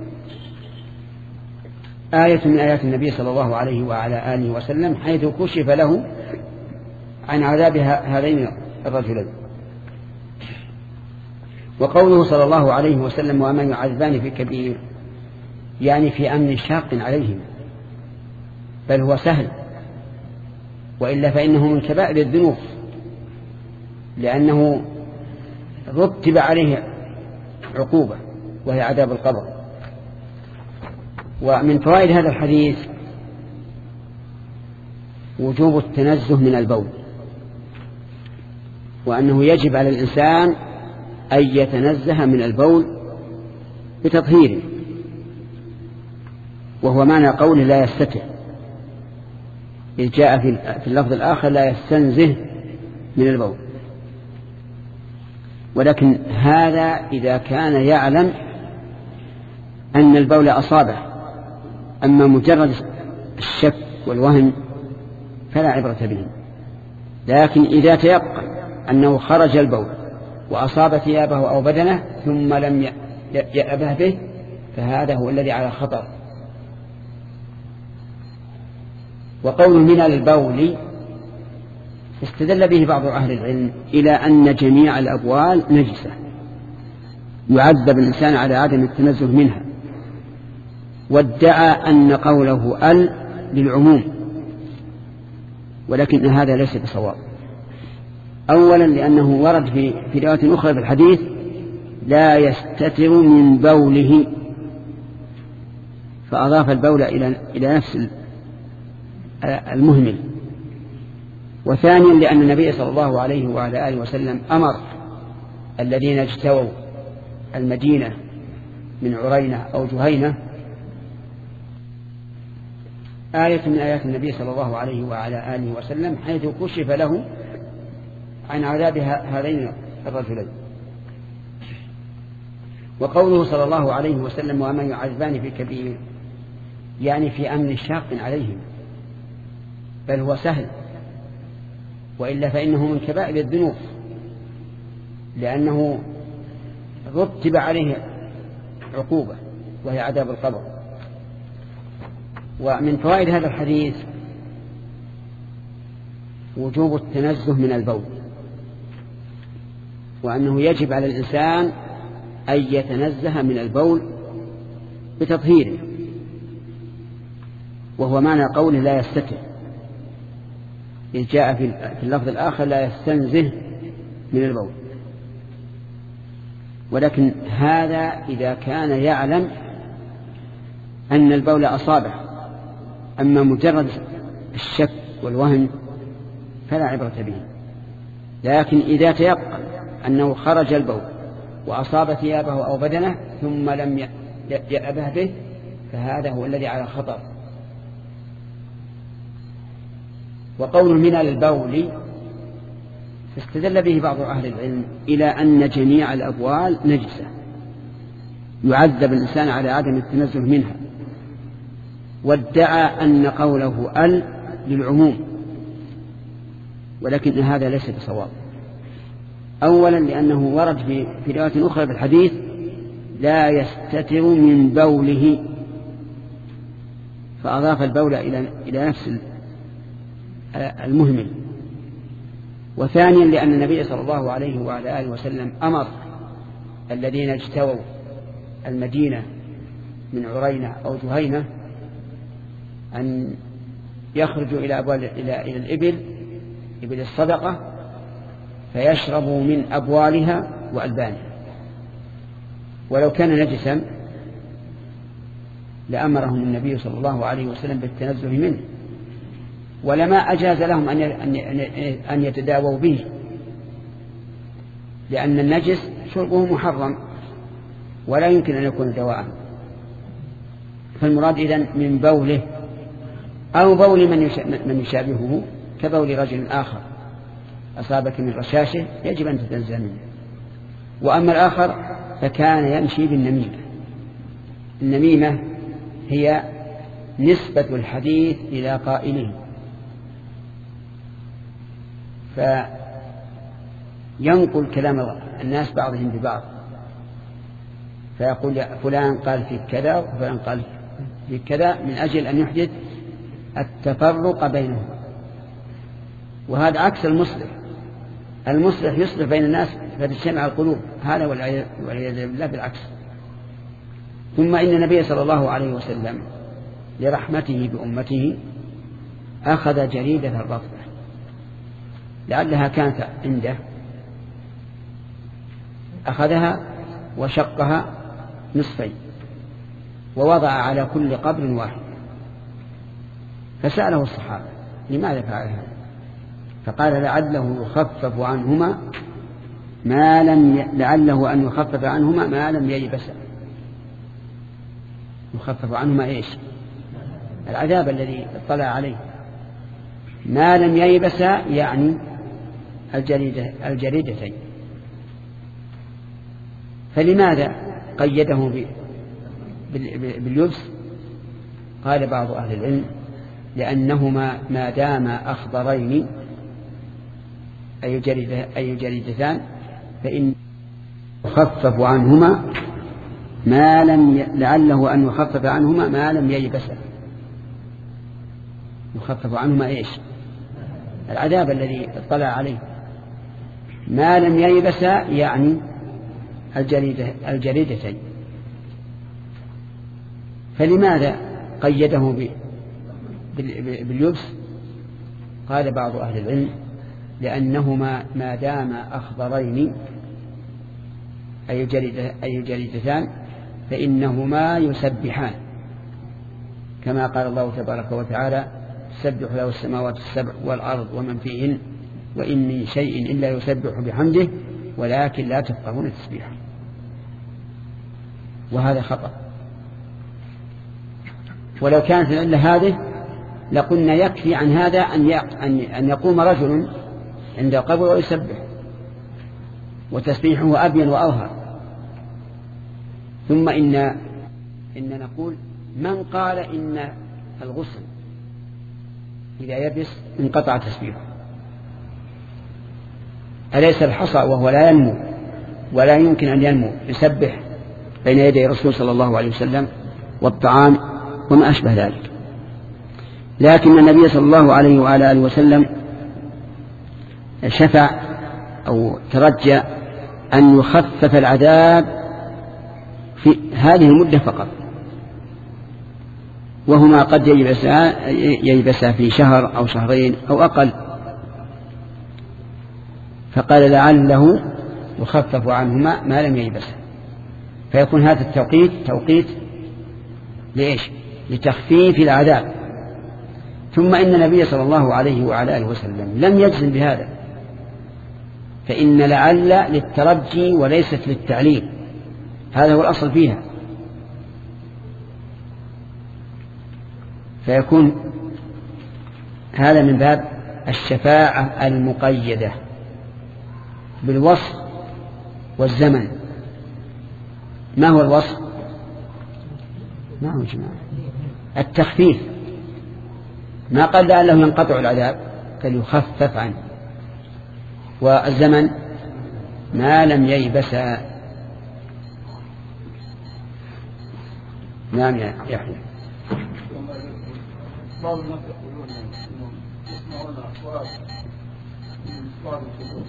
آية من آيات النبي صلى الله عليه وعلى آله وسلم حيث كشف له عن عذاب هذين الرجلين. وقوله صلى الله عليه وسلم وما يعذبان في كبير يعني في أمن شاق عليهم، بل هو سهل، وإلا فإنه من كبائر الذنوب لأنه رتب عليه عقوبة وهي عذاب القبر. ومن فوائد هذا الحديث وجوب التنزه من البول، وأنه يجب على الإنسان أن يتنزه من البول بتطهيره، وهو معنى قوله لا يستتر، إذ جاء في اللفظ الآخر لا يستنزه من البول. ولكن هذا إذا كان يعلم أن البول أصابه، أما مجرد الشك والوهم فلا عبرة به. لكن إذا تيقن أنه خرج البول وأصاب ثيابه أو بدنه ثم لم يأبه به فهذا هو الذي على خطر. وقول من البول استدل به بعض أهل العلم إلى أن جميع الأبوال نجسة يعذب الإنسان على عدم التنزه منها، وادعى أن قوله ال للعموم، ولكن هذا ليس بصواب. أولا لأنه ورد في في رواية أخرى في الحديث لا يستتر من بوله، فأضاف البول إلى إلى نفس المهمل. وثانيا لأن النبي صلى الله عليه وعلى آله وسلم أمر الذين اجتووا المدينة من عرينة أو جهينة آية من آيات النبي صلى الله عليه وعلى آله وسلم حيث كشف له عن عذاب هذين الرجلين. وقوله صلى الله عليه وسلم وما يعذبان في كبير يعني في أمن شاق عليهم، بل هو سهل، وإلا فإنه من كبائر الذنوب لأنه رتب عليه عقوبة وهي عذاب القبر. ومن فوائد هذا الحديث وجوب التنزه من البول، وأنه يجب على الإنسان أن يتنزه من البول بتطهيره، وهو معنى قوله لا يستتر، إذ جاء في اللفظ الآخر لا يستنزه من البول. ولكن هذا إذا كان يعلم أن البول أصابه، أما مجرد الشك والوهم فلا عبرة به. لكن إذا تيقن أنه خرج البول وأصاب ثيابه أو بدنه ثم لم يأبه به فهذا هو الذي على خطر. وقول من البول استدل به بعض أهل العلم إلى أن جميع الأبوال نجسة يعذب الإنسان على عدم التنزه منها، وادعى أن قوله ال للعموم، ولكن هذا ليس بصواب. أولا لأنه ورد في في رواية أخرى في الحديث لا يستتر من بوله، فأضاف البول إلى إلى نفس المهمل. وثانيا لأن النبي صلى الله عليه وعلى آله وسلم أمر الذين اجتووا المدينة من عرينة أو جهينة أن يخرجوا إلى أبوال إلى إلى الإبل إبل الصدقة فيشربوا من أبوالها وألبانها، ولو كان نجسا لأمرهم النبي صلى الله عليه وسلم بالتنزه منه، ولما أجاز لهم أن أن يتداووا به، لأن النجس شربه محرم ولا يمكن أن يكون دواء. فالمراد إذن من بوله أو بول من يشابهه كبول رجل آخر أصابك من رشاشه يجب أن تتنزه منه. وأما الآخر فكان يمشي بالنميمة. النميمة هي نسبة الحديث إلى قائله فينقل كلام الناس بعضهم ببعض، فيقول فلان قال في كذا وفلان قال في كذا، من أجل أن يحدث التفرق بينهم. وهذا عكس المصلح. المصلح يصلح بين الناس فتجتمع القلوب، هذا والعياذ بالله بالعكس. ثم إن النبي صلى الله عليه وسلم لرحمته بأمته أخذ جريدة الرطبة لعلها كانت عنده، أخذها وشقها نصفين ووضع على كل قبر واحد، فسأله الصحابة لماذا فعل هذا؟ فقال لعله يخفف عنهما ما لم ي... لعله أن يخفف عنهما ما لم ييبسا. يخفف عنهما إيش؟ العذاب الذي اطلع عليه. ما لم ييبسا يعني الجريدة الجريدتين. فلماذا قيده ب... باليبس؟ قال بعض أهل العلم لأنهما ما داما أخضرين أي جريدة أي جريدتان فإن يخفف عنهما ما لم ي... لعله أن يخفف عنهما ما لم ييبسا. يخفف عنهما إيش؟ العذاب الذي اطلع عليه. ما لم ييبسا يعني الجريدة الجريدتين. فلماذا قيده ب... باليبس؟ قال بعض أهل العلم لأنهما ما داما أخضرين أي جريدة أي جريدتان فإنهما يسبحان، كما قال الله تبارك وتعالى تسبح له السماوات السبع والأرض ومن فيهن وإن من شيء إلا يسبح بحمده ولكن لا تفقهون تسبيحه. وهذا خطأ. ولو كانت العلة هذه لقلنا يكفي عن هذا أن يقوم رجل عند القبر ويسبح وتسبيحه أبين وأظهر. ثم إن إن نقول من قال إن الغسل إذا يبس انقطع تسبيحه؟ أليس الحصى وهو لا ينمو ولا يمكن أن ينمو يسبح بين يدي الرسول صلى الله عليه وسلم والطعام وما أشبه ذلك؟ لكن النبي صلى الله عليه وعلى آله وسلم شفع أو ترجى أن يخفف العذاب في هذه المدة فقط، وهما قد ييبسا ييبسا في شهر أو شهرين أو أقل. فقال لعله يخفف عنهما ما لم ييبسا، فيكون هذا التوقيت توقيت لإيش؟ لتخفيف العذاب. ثم إن النبي صلى الله عليه وعلى آله وسلم لم يجزم بهذا، فإن لعل للترجي وليست للتعليل، هذا هو الأصل فيها. فيكون هذا من باب الشفاعة المقيدة بالوصف والزمن. ما هو الوصف؟ ما هو جماعة التخفيف. ما قال لعله ينقطع العذاب قال يخفف عنه. والزمن ما لم ييبس. نعم يا يحيى. بعض الناس يقولون انهم يسمعون اصوات من بعض الخطوط.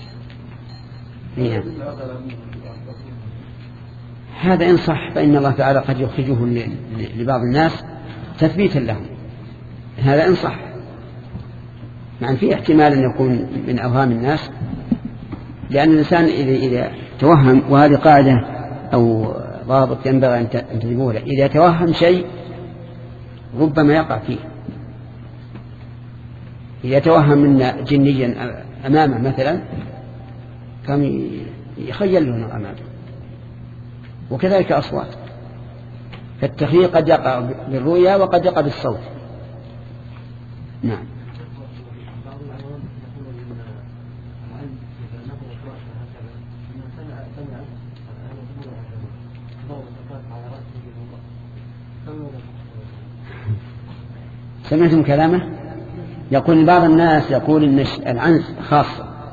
هذا إن صح فإن الله تعالى قد يخرجه لبعض الناس تثبيتا لهم، هذا إن صح. يعني في احتمال أن يكون من أوهام الناس، لأن الإنسان إذا, إذا توهم، وهذه قاعدة أو ضابط ينبغي أن تنتبهوا له، إذا توهم شيء ربما يقع فيه. إذا توهم من جنيا أمامه مثلا كان يخيل له أمامه، وكذلك أصوات. فالتخييل قد يقع بالرؤيا وقد يقع بالصوت. نعم. سمعتم كلامه؟ يقول بعض الناس يقول إن العنز خاصة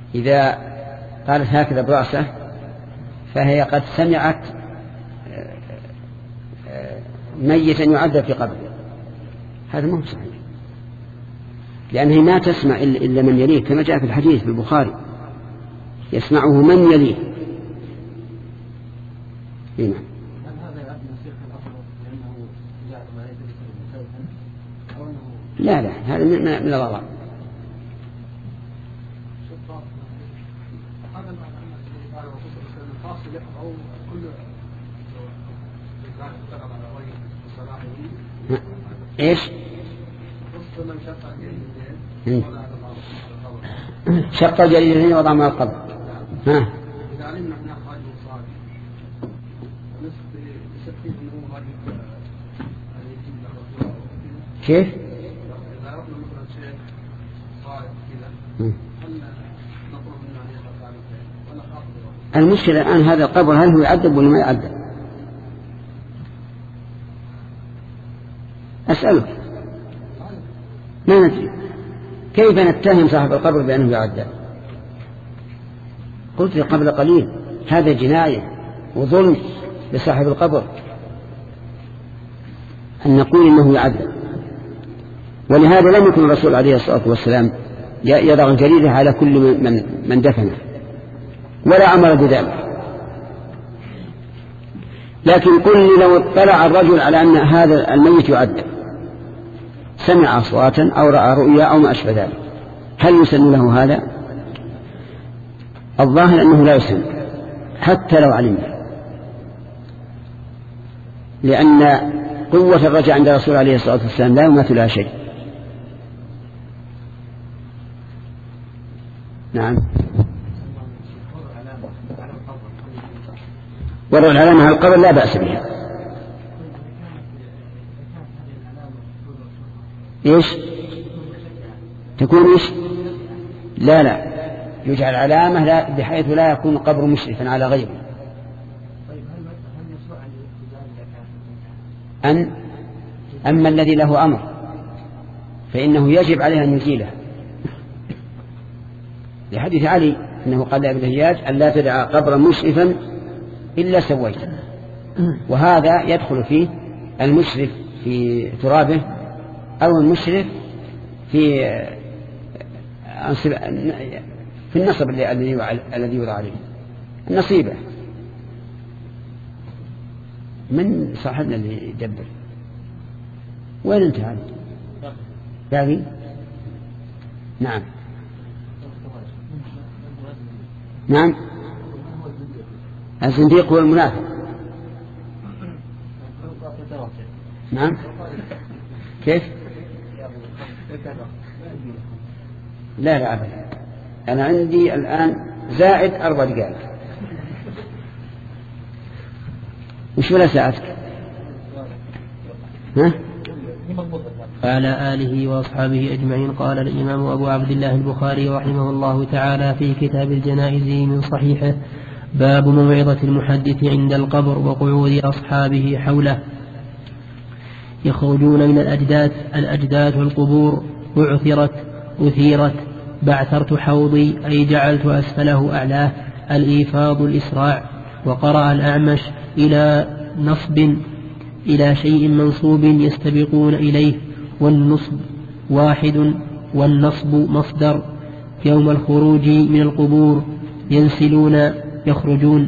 إذا قالت هكذا برأسه فهي قد سمعت ميتا يعذب في قبره، هذا مو صحيح، لأنه ما تسمع إلا من يليه، كما جاء في الحديث في البخاري يسمعه من يليه. هنا لا لا هذا من من الغلط. ايش شق الجليدين وضع مع القبر؟ ها كيف؟ المشكلة الآن هذا القبر هل هو يعذب ولا ما يعذب؟ أسألك، ما ندري كيف نتهم صاحب القبر بأنه يعذب؟ قلت قبل قليل هذا جناية وظلم لصاحب القبر أن نقول إنه يعذب. ولهذا لم يكن الرسول عليه الصلاة والسلام يضع الجريدة على كل من, من دفنه ولا أمر بذلك. لكن قل لي لو اطلع الرجل على أن هذا الميت يعذب، سمع أصواتا أو رأى رؤيا أو ما أشبه ذلك، هل يسن له هذا؟ الظاهر أنه لا يسن حتى لو علمنا، لأن قوة الرجع عند الرسول عليه الصلاة والسلام لا يماثل لها شيء. نعم. وضع العلامة على القبر لا بأس بها. إيش تكون إيش؟ لا لا يجعل علامة لا بحيث لا يكون قبر مشرفا على غيره. أن أما الذي له أمر فإنه يجب عليه أن يزيله، لحديث علي أنه قال لابن هياج أن لا تدع قبرا مشرفا إلا سويته، وهذا يدخل فيه المشرف في ترابه أو المشرف في في النصب الذي يوضع عليه النصيبة. من صاحبنا اللي يدبر؟ وين انت هذا؟ باقي؟ نعم نعم. الزنديق هو المنافق. نعم. كيف؟ لا لا أبدا، أنا عندي الآن زائد أربع دقائق. وش ولا ساعتك؟ ها؟ وعلى آله وأصحابه أجمعين. قال الإمام أبو عبد الله البخاري رحمه الله تعالى في كتاب الجنائز من صحيحه: باب موعظة المحدث عند القبر وقعود أصحابه حوله. يخرجون من الأجداث الأجداث والقبور أعثرت أثيرت بعثرت حوضي أي جعلت أسفله أعلاه الإيفاض الإسراع. وقرأ الأعمش إلى نصب إلى شيء منصوب يستبقون إليه، والنصب واحد والنصب مصدر. يوم الخروج من القبور ينسلون يخرجون.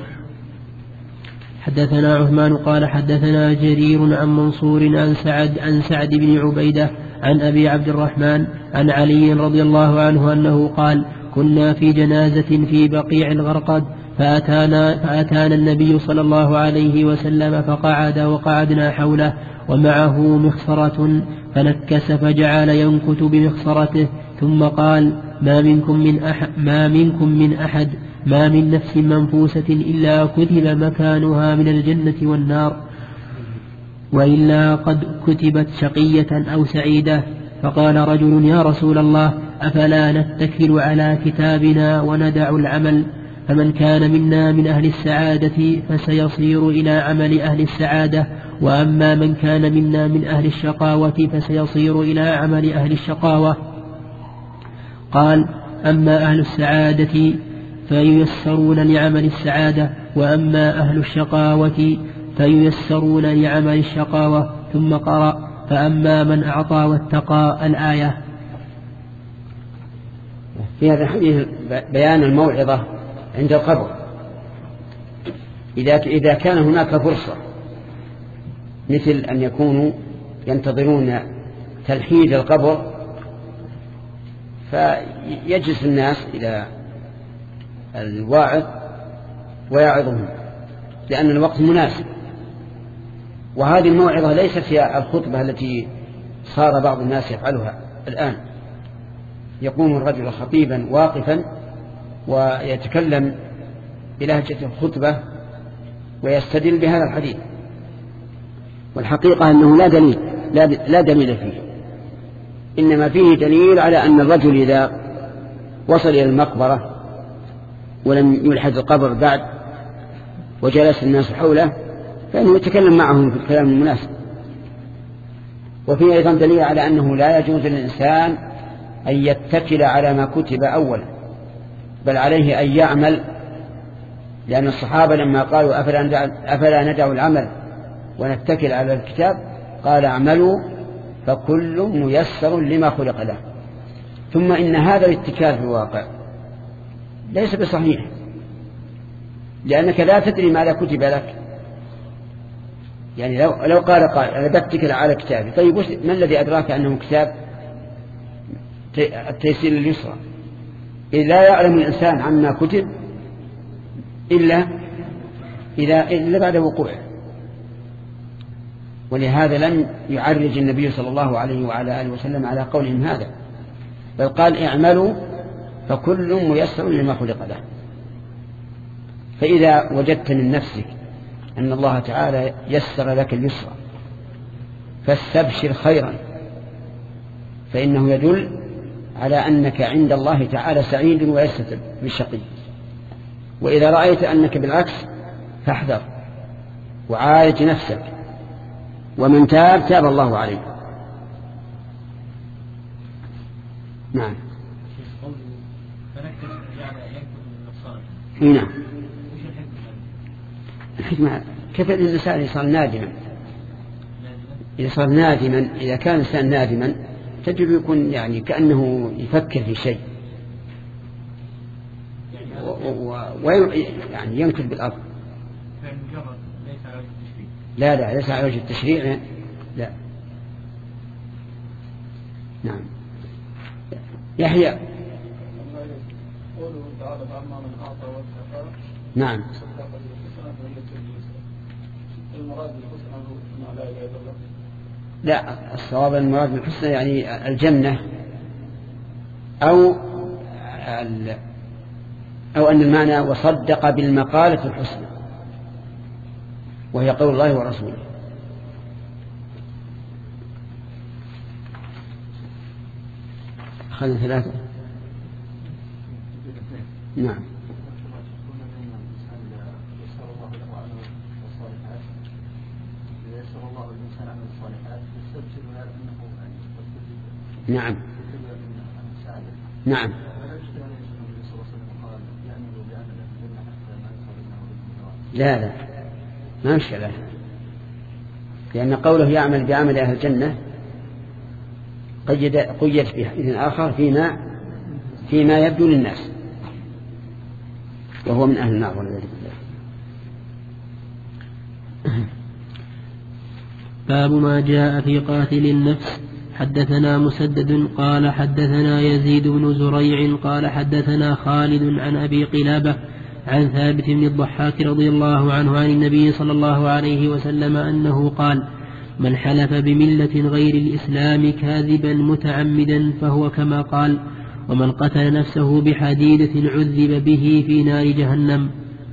حدثنا عثمان قال حدثنا جرير عن منصور عن سعد عن سعد بن عبيدة عن أبي عبد الرحمن عن علي رضي الله عنه أنه قال: كنا في جنازة في بقيع الغرقد فأتانا, فأتانا النبي صلى الله عليه وسلم فقعد وقعدنا حوله ومعه مخصرة فنكس فجعل ينكت بمخصرته ثم قال: ما منكم من أحد, ما منكم من أحد ما من نفس منفوسة إلا كتب مكانها من الجنة والنار، وإلا قد كتبت شقية أو سعيدة. فقال رجل: يا رسول الله، أفلا نتكل على كتابنا وندع العمل؟ فمن كان منا من أهل السعادة فسيصير إلى عمل أهل السعادة، وأما من كان منا من أهل الشقاوة فسيصير إلى عمل أهل الشقاوة. قال: أما أهل السعادة فييسرون لعمل السعادة، وأما أهل الشقاوة فييسرون لعمل الشقاوة. ثم قرأ: فأما من أعطى واتقى الآية. في هذا الحديث بيان الموعظة عند القبر. إذا إذا كان هناك فرصة مثل أن يكونوا ينتظرون تلحيد القبر، فيجلس الناس إلى الواعظ ويعظهم لأن الوقت مناسب. وهذه الموعظة ليست هي الخطبة التي صار بعض الناس يفعلها الآن. يقوم الرجل خطيبا واقفا ويتكلم بلهجة الخطبة ويستدل بهذا الحديث، والحقيقة أنه لا دليل لا دليل فيه، إنما فيه دليل على أن الرجل إذا وصل إلى المقبرة ولم يلحد القبر بعد وجلس الناس حوله فإنه يتكلم معهم في الكلام المناسب. وفيه أيضا دليل على أنه لا يجوز للإنسان أن يتكل على ما كتب أولا، بل عليه أن يعمل، لأن الصحابة لما قالوا أفلا ندع العمل ونتكل على الكتاب قال: اعملوا فكل ميسر لما خلق له. ثم إن هذا الاتكال في الواقع ليس بصحيح، لأنك لا تدري ماذا كتب لك. يعني لو, لو قال قائل: أنا بتكل على كتابي، طيب ما الذي أدراك أنه كتاب التيسير اليسرى؟ إذ لا يعلم الإنسان عما كتب إلا إذا إلا بعد وقوعه. ولهذا لم يعرج النبي صلى الله عليه وعلى آله وسلم على قولهم هذا، بل قال: اعملوا فكل ميسر لما خلق له. فإذا وجدت من نفسك أن الله تعالى يسر لك اليسرى فاستبشر خيرا، فإنه يدل على أنك عند الله تعالى سعيد وليست بالشقي. وإذا رأيت أنك بالعكس فاحذر وعالج نفسك، ومن تاب تاب الله عليه. نعم. نعم. الحكمة كيف أن الإنسان صار نادما؟ إذا صار نادما، إذا كان الإنسان نادما تجد يكون يعني كأنه يفكر في شيء ويعني ينكر بالأرض. لا لا ليس على وجه التشريع، لا. نعم. يحيى. نعم. لا، الصواب المراد بالحسنى يعني الجنة، أو أو أن المعنى وصدق بالمقالة الحسنى وهي قول الله ورسوله. أخذنا ثلاثة. نعم. نعم. نعم. لا لا ما مشكلة، لأن قوله يعمل بعمل أهل الجنة قيد قيد في حديث آخر فيما فيما يبدو للناس، وهو من أهل النار والعياذ بالله. باب ما جاء في قاتل النفس. حدثنا مسدد قال حدثنا يزيد بن زريع قال حدثنا خالد عن أبي قلابة عن ثابت بن الضحاك رضي الله عنه عن النبي صلى الله عليه وسلم أنه قال: من حلف بملة غير الإسلام كاذبا متعمدا فهو كما قال، ومن قتل نفسه بحديدة عذب به في نار جهنم.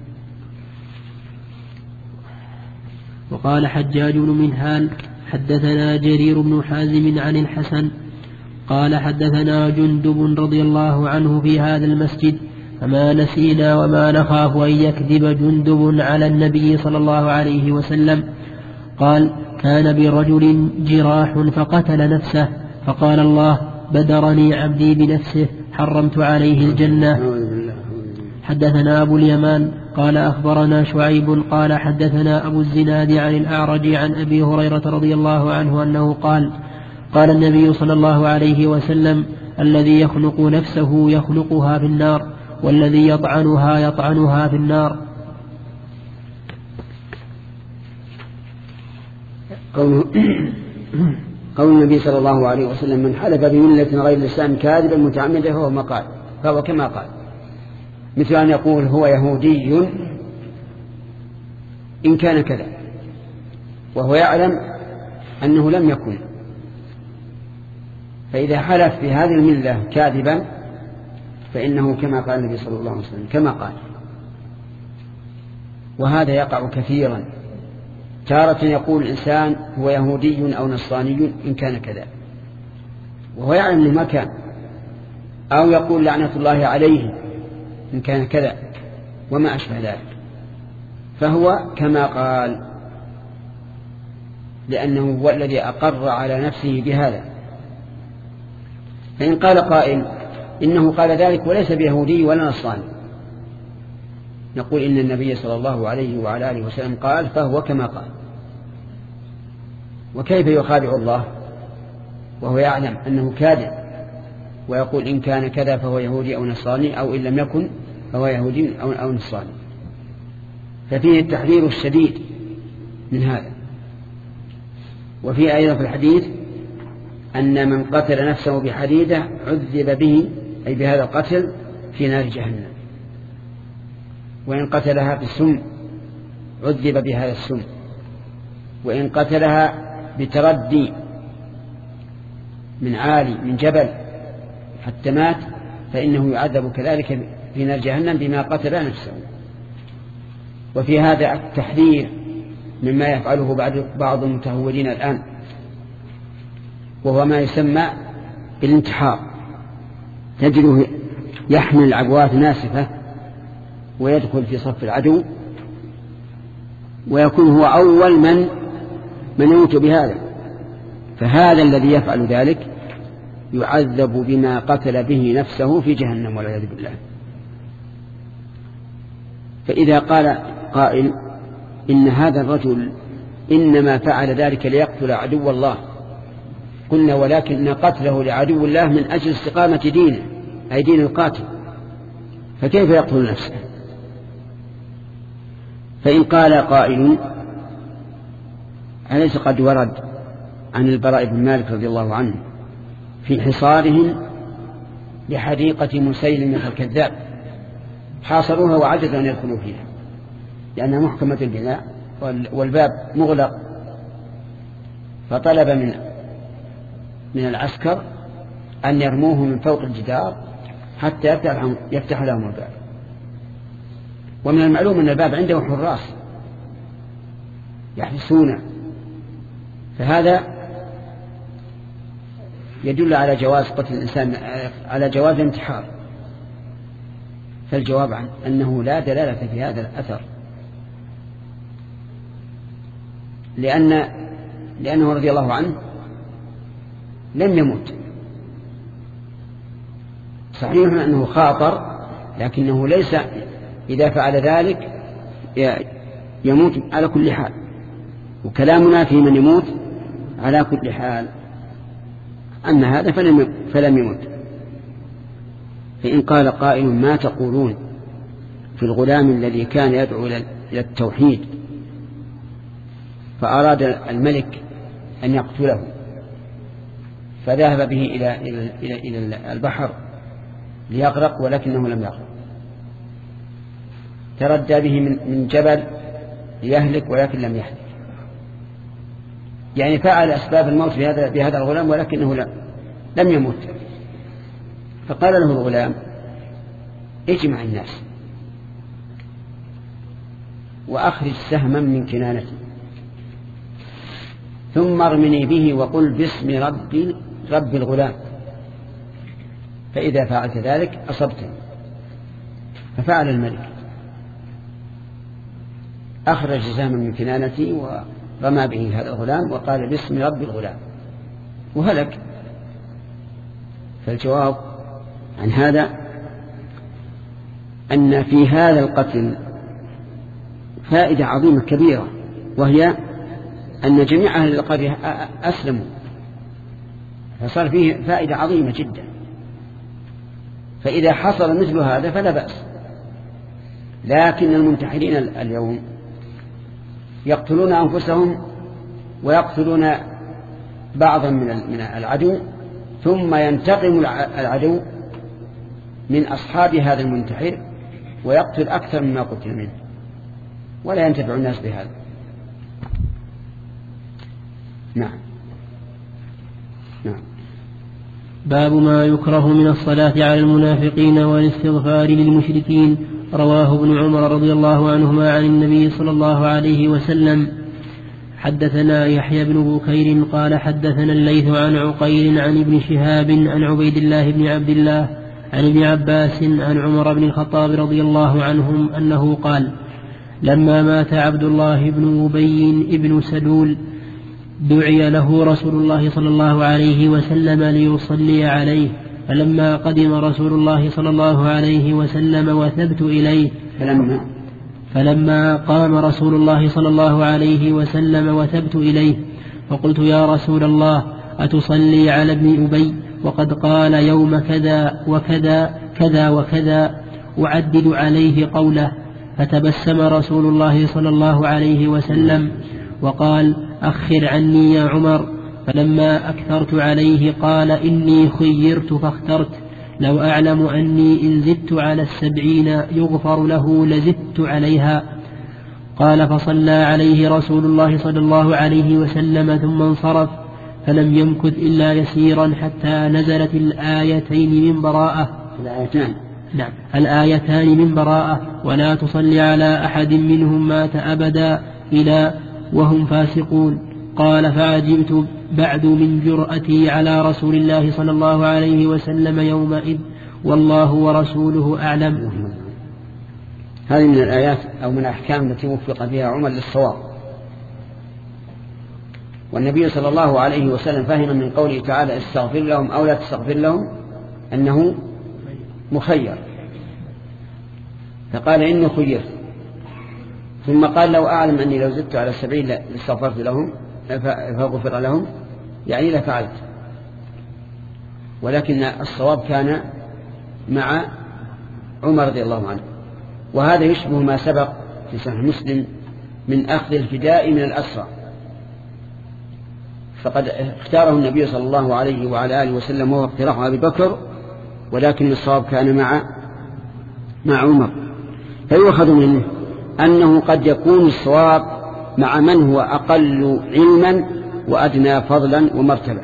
وقال حجاج بن منهال حدثنا جرير بن حازم عن الحسن قال حدثنا جندب رضي الله عنه في هذا المسجد، فما نسينا وما نخاف أن يكذب جندب على النبي صلى الله عليه وسلم. قال: كان برجل جراح فقتل نفسه، فقال الله: بدرني عبدي بنفسه، حرمت عليه الجنة. حدثنا أبو اليمان قال أخبرنا شعيب قال حدثنا أبو الزناد عن الأعرج عن أبي هريرة رضي الله عنه أنه قال قال النبي صلى الله عليه وسلم الذي يخنق نفسه يخنقها في النار والذي يطعنها يطعنها في النار. قول النبي صلى الله عليه وسلم من حلف بملة غير الإسلام كاذبا متعمدا فهو ما قال فهو كما قال، مثل أن يقول هو يهودي إن كان كذا وهو يعلم أنه لم يكن، فإذا حلف بهذه الملة كاذبا فإنه كما قال النبي صلى الله عليه وسلم كما قال. وهذا يقع كثيرا، تارة يقول الإنسان هو يهودي أو نصراني إن كان كذا وهو يعلم أنه ما كان، أو يقول لعنة الله عليه إن كان كذا وما أشبه ذلك، فهو كما قال لأنه هو الذي أقر على نفسه بهذا. فإن قال قائل إنه قال ذلك وليس بيهودي ولا نصراني، نقول إن النبي صلى الله عليه وعلى آله وسلم قال فهو كما قال. وكيف يخادع الله وهو يعلم أنه كاذب ويقول إن كان كذا فهو يهودي أو نصراني، أو إن لم يكن فهو يهودي أو, أو نصراني. ففيه التحذير الشديد من هذا. وفي أيضا في الحديث أن من قتل نفسه بحديدة عذب به أي بهذا القتل في نار جهنم، وإن قتلها بالسم عذب بهذا السم، وإن قتلها بتردي من عالي من جبل حتى مات فإنه يعذب كذلك في نار جهنم بما قتل نفسه. وفي هذا التحذير مما يفعله بعض المتهورين الآن، وهو ما يسمى بالانتحار. تجده يحمل العبوات ناسفة ويدخل في صف العدو ويكون هو أول من من يموت بهذا، فهذا الذي يفعل ذلك يعذب بما قتل به نفسه في جهنم والعياذ بالله. فإذا قال قائل إن هذا الرجل إنما فعل ذلك ليقتل عدو الله، قلنا ولكن قتله لعدو الله من أجل استقامة دينه أي دين القاتل، فكيف يقتل نفسه؟ فإن قال قائل أليس قد ورد عن البراء بن مالك رضي الله عنه في حصارهم لحديقة مسيلمة الكذاب حاصروها وعجزوا أن يدخلوا فيها لأنها محكمة البناء والباب مغلق، فطلب من من العسكر أن يرموه من فوق الجدار حتى يفتح لهم الباب. ومن المعلوم أن الباب عنده حراس يحرسونه، فهذا يدل على جواز قتل الإنسان على جواز الانتحار. فالجواب عن أنه لا دلالة في هذا الأثر، لأن لأنه رضي الله عنه لم يموت. صحيح أنه خاطر لكنه ليس إذا فعل ذلك يموت على كل حال، وكلامنا في من يموت على كل حال. أما هذا فلم يموت. فإن قال قائل ما تقولون في الغلام الذي كان يدعو إلى التوحيد فأراد الملك أن يقتله فذهب به إلى, إلى, إلى, إلى البحر ليغرق ولكنه لم يغرق، تردى به من جبل ليهلك ولكن لم يهلك، يعني فعل أسباب الموت بهذا, بهذا الغلام ولكنه لم, لم يموت. فقال له الغلام اجمع الناس وأخرج سهما من كنانتي ثم ارمني به وقل باسم ربي رب الغلام، فإذا فعلت ذلك أصبتني. ففعل الملك، أخرج سهما من كنانتي ورمى به هذا الغلام وقال باسم رب الغلام وهلك. فالجواب أن هذا لا يدل على جواز قتل الإنسان على عن هذا أن في هذا القتل فائدة عظيمة كبيرة، وهي أن جميع أهل القرية أسلموا، فصار فيه فائدة عظيمة جدا. فإذا حصل مثل هذا فلا بأس. لكن المنتحرين اليوم يقتلون أنفسهم ويقتلون بعضا من العدو، ثم ينتقم العدو من أصحاب هذا المنتحر ويقتل أكثر مما قتل منه، ولا ينتفع الناس بهذا. نعم نعم. باب ما يكره من الصلاة على المنافقين والاستغفار للمشركين. رواه ابن عمر رضي الله عنهما عن النبي صلى الله عليه وسلم. حدثنا يحيى بن بكير قال حدثنا الليث عن عقيل عن ابن شهاب عن عبيد الله بن عبد الله عن ابن عباس عن عمر بن الخطاب رضي الله عنهم أنه قال: لما مات عبد الله بن أبي بن سلول دعي له رسول الله صلى الله عليه وسلم ليصلي عليه، فلما قدم رسول الله صلى الله عليه وسلم وثبت إليه فلما, فلما قام رسول الله صلى الله عليه وسلم وثبت إليه فقلت: يا رسول الله، أتصلي على ابن أبي وقد قال يوم كذا وكذا كذا وكذا، أعدد عليه قوله. فتبسم رسول الله صلى الله عليه وسلم وقال: أخر عني يا عمر. فلما أكثرت عليه قال: إني خيرت فاخترت، لو أعلم أني إن زدت على السبعين يغفر له لزدت عليها. قال: فصلى عليه رسول الله صلى الله عليه وسلم ثم انصرف، فلم يمكث إلا يسيرا حتى نزلت الآيتين من براءة الآيتان نعم الآيتان من براءة: ولا تصلي على أحد منهم مات أبدا إلى وهم فاسقون. قال: فعجبت بعد من جرأتي على رسول الله صلى الله عليه وسلم يومئذ، والله ورسوله أعلم. هذه من الآيات أو من الأحكام التي وفق فيها عمر للصواب. والنبي صلى الله عليه وسلم فهم من قوله تعالى: استغفر لهم أو لا تستغفر لهم أنه مخير، فقال: إني خيرت. ثم قال: لو أعلم أني لو زدت على السبعين لاستغفرت لهم فغفر لهم، يعني لفعلت. ولكن الصواب كان مع عمر رضي الله عنه. وهذا يشبه ما سبق في صحيح مسلم من أخذ الفداء من الأسرى، فقد اختاره النبي صلى الله عليه وعلى آله وسلم وهو اقتراح أبي بكر، ولكن الصواب كان مع مع عمر. فيؤخذ منه أنه قد يكون الصواب مع من هو أقل علما وأدنى فضلا ومرتبة.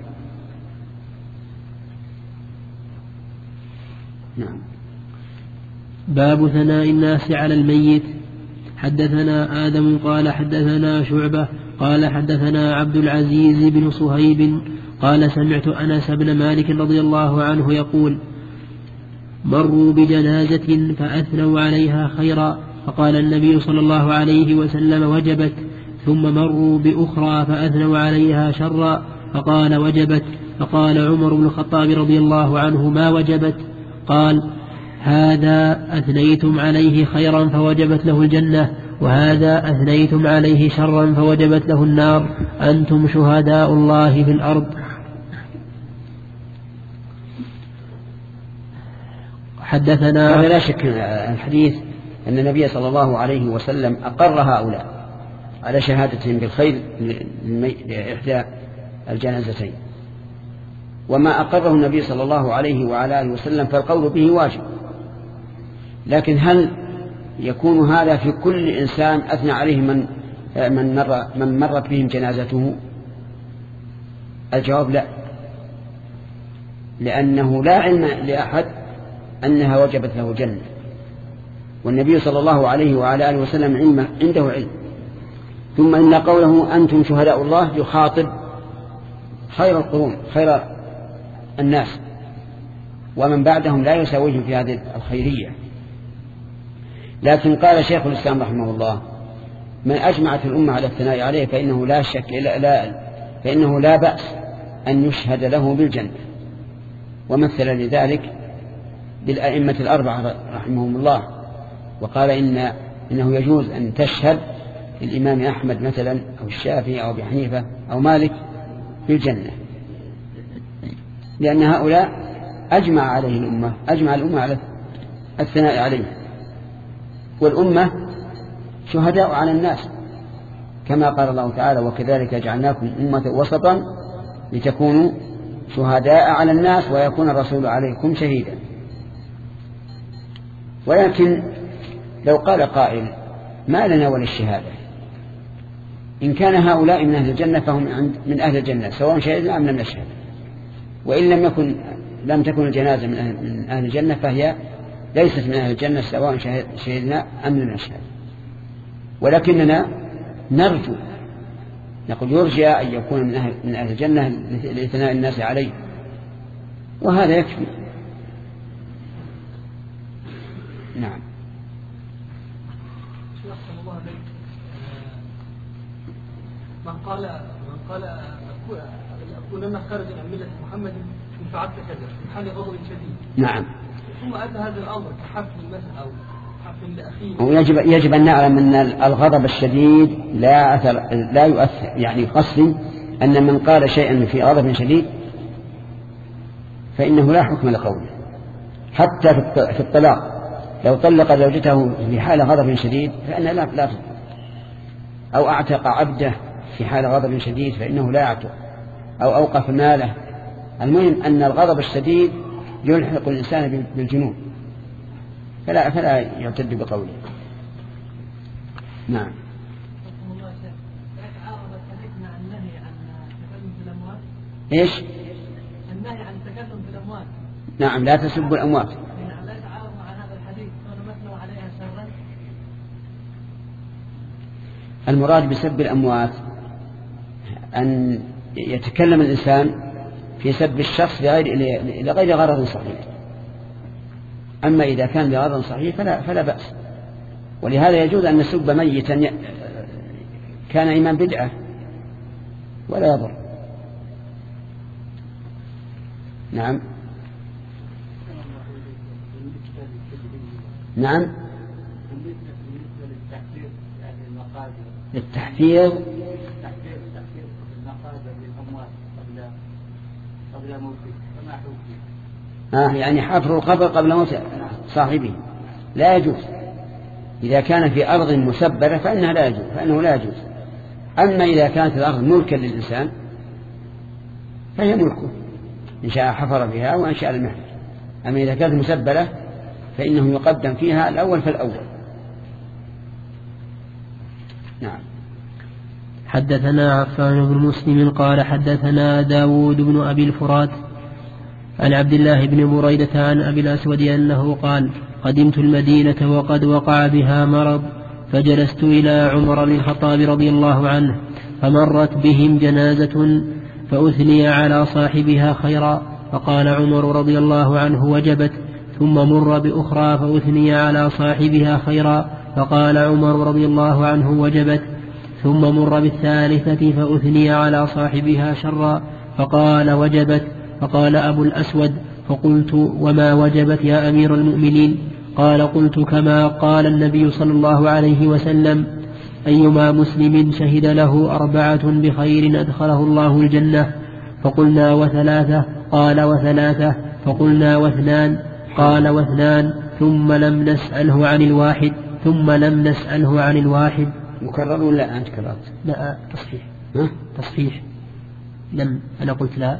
نعم. باب ثناء الناس على الميت. حدثنا آدم قال حدثنا شعبة قال حدثنا عبد العزيز بن صهيب قال: سمعت أنس بن مالك رضي الله عنه يقول: مروا بجنازة فأثنوا عليها خيرا، فقال النبي صلى الله عليه وسلم: وجبت. ثم مروا بأخرى فأثنوا عليها شرا، فقال: وجبت. فقال عمر بن الخطاب رضي الله عنه: ما وجبت؟ قال: هذا أثنيتم عليه خيرا فوجبت له الجنة، وهذا أثنيتم عليه شرا فوجبت له النار، أنتم شهداء الله في الأرض. حدثنا لا شك الحديث أن النبي صلى الله عليه وسلم أقر هؤلاء على شهادتهم بالخير لإحدى الجنازتين، وما أقره النبي صلى الله عليه وعلى آله وسلم فالقول به واجب. لكن هل يكون هذا في كل إنسان أثنى عليه من من مر من مرت بهم جنازته؟ الجواب لا، لأنه لا علم لأحد أنها وجبت له جنة، والنبي صلى الله عليه وعلى آله وسلم علم عنده علم. ثم إن قوله أنتم شهداء الله يخاطب خير القرون، خير الناس، ومن بعدهم لا يساويهم في هذه الخيرية. لكن قال شيخ الإسلام رحمه الله: من أجمعت الأمة على الثناء عليه فإنه لا شك لا, لا فإنه لا بأس أن يشهد له بالجنة. ومثل لذلك بالأئمة الأربعة رحمهم الله، وقال إن إنه يجوز أن تشهد الإمام أحمد مثلا أو الشافعي أو أبي حنيفة أو مالك بالجنة، لأن هؤلاء أجمع عليه الأمة أجمع الأمة على الثناء عليه، والأمة شهداء على الناس كما قال الله تعالى: وكذلك جعلناكم أمة وسطا لتكونوا شهداء على الناس ويكون الرسول عليكم شهيدا. ولكن لو قال قائل: ما لنا ولا الشهادة، إن كان هؤلاء من أهل الجنة فهم من أهل الجنة سواء شهدنا أم لم نشهد، وإن لم يكن لم تكن الجنازة من أهل, من أهل الجنة فهي ليست من أهل الجنة سواء شهدنا أم لم نشهد. ولكننا نرجو، نقول يرجى أن يكون من أهل, من أهل الجنة لثناء الناس عليه، وهذا يكفي. نعم. من قال من قال أكونن خارجا عن ملة محمد إن فعلت كذا في حال غضب شديد. نعم. ثم أتى هذا الأمر كحفل مثلا أو حفل لأخيه. ويجب يجب أن نعلم أن الغضب الشديد لا أثر لا يؤثر، يعني قصدي أن من قال شيئا في غضب شديد فإنه لا حكم لقوله. حتى في الطلاق لو طلق زوجته في حال غضب شديد فإنها لا لا تطلق، أو أعتق عبده في حال غضب شديد فإنه لا يعتق، أو أوقف ماله. المهم أن الغضب الشديد يلحق الإنسان بالجنون، فلا فلا يعتد بقوله. نعم. ايش؟ النهي عن التكلم في الأموات. نعم، لا تسبوا الأموات. لا يتعارض مع هذا الحديث ونمثل عليها سرا. المراد بسب الأموات أن يتكلم الإنسان في سب الشخص لغير لغير غرض صحيح، أما إذا كان بغرض صحيح فلا فلا بأس. ولهذا يجوز أن نسب ميتا كان إمام بدعة ولا يضر. نعم. نعم. للتحفير آه يعني حفر القبر قبل موت صاحبه لا يجوز. إذا كان في أرض مسبرة فإنها لا يجوز فإنه لا يجوز. أما إذا كانت الأرض ملكا للإنسان فهي ملكه، إن شاء حفر فيها وإن شاء لم يحفر. أما إذا كانت مسبلة فإنه يقدم فيها الأول فالأول. نعم. حدثنا عفان بن مسلم قال حدثنا داود بن أبي الفرات عن عبد الله بن بريدة عن أبي الأسود أنه قال: قدمت المدينة وقد وقع بها مرض، فجلست إلى عمر بن الخطاب رضي الله عنه، فمرت بهم جنازة فأثني على صاحبها خيرا، فقال عمر رضي الله عنه: وجبت. ثم مر بأخرى فأثني على صاحبها خيرا، فقال عمر رضي الله عنه: وجبت. ثم مر بالثالثة فأثني على صاحبها شرا، فقال: وجبت. فقال أبو الأسود: فقلت: وما وجبت يا أمير المؤمنين؟ قال: قلت كما قال النبي صلى الله عليه وسلم: أيما مسلم شهد له أربعة بخير أدخله الله الجنة. فقلنا: وثلاثة؟ قال: وثلاثة. فقلنا: واثنان؟ قال: واثنان. ثم لم نسأله عن الواحد ثم لم نسأله عن الواحد. مكرر ولا أنت كررت؟ لا، تصحيح. ها؟ تصحيح. لم أنا قلت لا.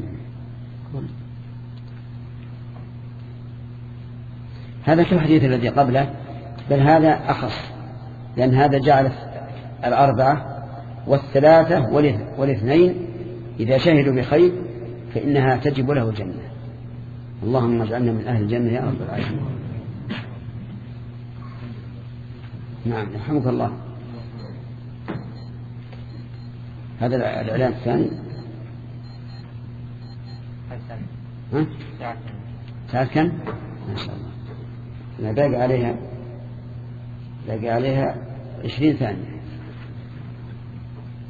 هذا كالحديث الذي قبله، بل هذا أخص، لأن هذا جعل الأربعة والثلاثة والاثنين إذا شهدوا بخير فإنها تجب له الجنة. اللهم اجعلنا من أهل الجنة يا رب العالمين. نعم، رحمك الله. هذا الإعلان الثاني. ها؟ ساعة كم؟ ما شاء الله. أنا باقي عليها باقي عليها عشرين ثانية.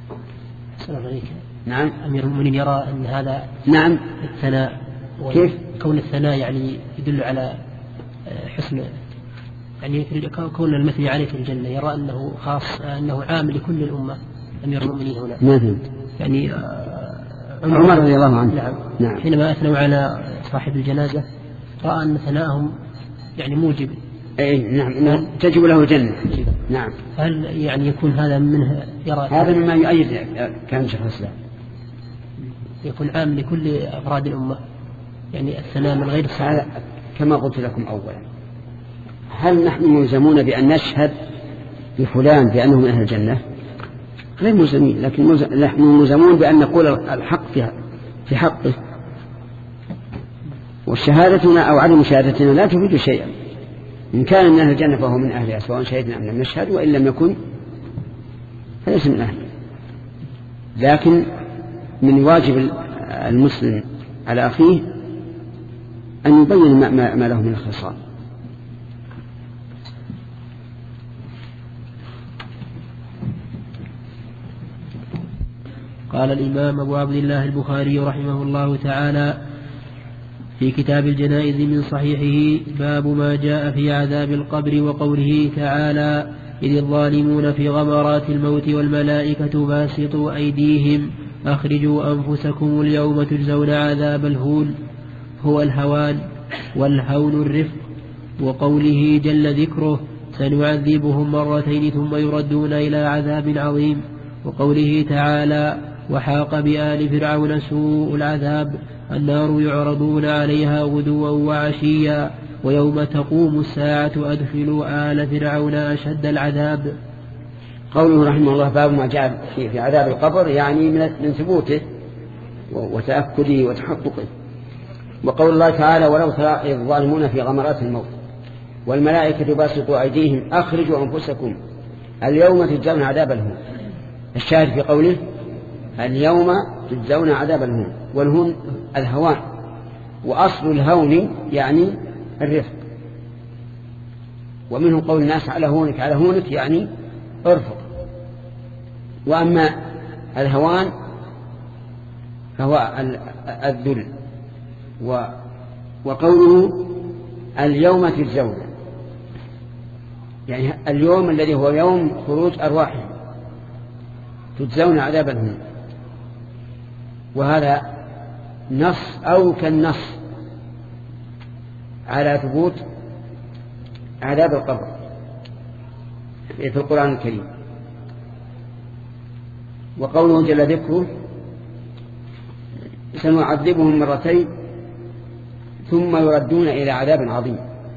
السلام عليكم. نعم. أمير المؤمنين يرى أن هذا نعم الثناء كيف؟ كون الثناء يعني يدل على حسن يعني كون المثني عليه في الجنة يرى أنه خاص أنه عام لكل الأمة أمير المؤمنين هنا ما فهمت يعني عمر رضي الله عنه نعم. نعم. حينما أثنوا على صاحب الجنازة رأى أن ثناءهم يعني موجب أي نعم تجب له جنة. نعم. هل يعني يكون هذا منه يرى هذا مما يؤيد كان شيخ الإسلام يكون عام لكل أفراد الأمة يعني الثناء من غير الصحابة. كما قلت لكم أولا هل نحن ملزمون بأن نشهد لفلان بأنه من أهل الجنة؟ غير ملزمين، لكن نحن ملزمون بأن نقول الحق في حقه، والشهادتنا أو عدم شهادتنا لا تفيد شيئا. إن كان من أهل الجنة فهو من أهلها سواء شهدنا أم لم نشهد، وإن لم يكن فليس من أهله. لكن من واجب المسلم على أخيه أن يبين ما له من الخصال. قال الإمام أبو عبد الله البخاري رحمه الله تعالى في كتاب الجنائز من صحيحه: باب ما جاء في عذاب القبر وقوله تعالى: إذ الظالمون في غمرات الموت والملائكة باسطوا أيديهم أخرجوا أنفسكم اليوم تجزون عذاب الهون هو الهوان والهون الرفق. وقوله جل ذكره: سنعذبهم مرتين ثم يردون إلى عذاب عظيم. وقوله تعالى: وحاق بآل فرعون سوء العذاب النار يعرضون عليها غدوا وعشيا ويوم تقوم الساعة أدخلوا آل فرعون أشد العذاب. قوله رحمه الله: باب ما جاء في عذاب القبر، يعني من ثبوته وتأكده وتحققه. وقول الله تعالى: ولو ترى الظالمون في غمرات الموت والملائكة باسطوا أيديهم أخرجوا أنفسكم اليوم تجزون عذاب الهون. الشاهد في قوله: اليوم تجزون عذاب الهون، والهون الهوان، وأصل الهون يعني الرفق. ومنه قول الناس على هونك على هونك يعني ارفق. وأما الهوان فهو الذل. وقوله اليوم تجزون يعني اليوم الذي هو يوم خروج أرواحهم تجزون عذاب الهون. وهذا نص أو كالنص على ثبوت عذاب القبر في القرآن الكريم. وقوله جل ذكره: سنعذبهم مرتين ثم يردون إلى عذاب عظيم.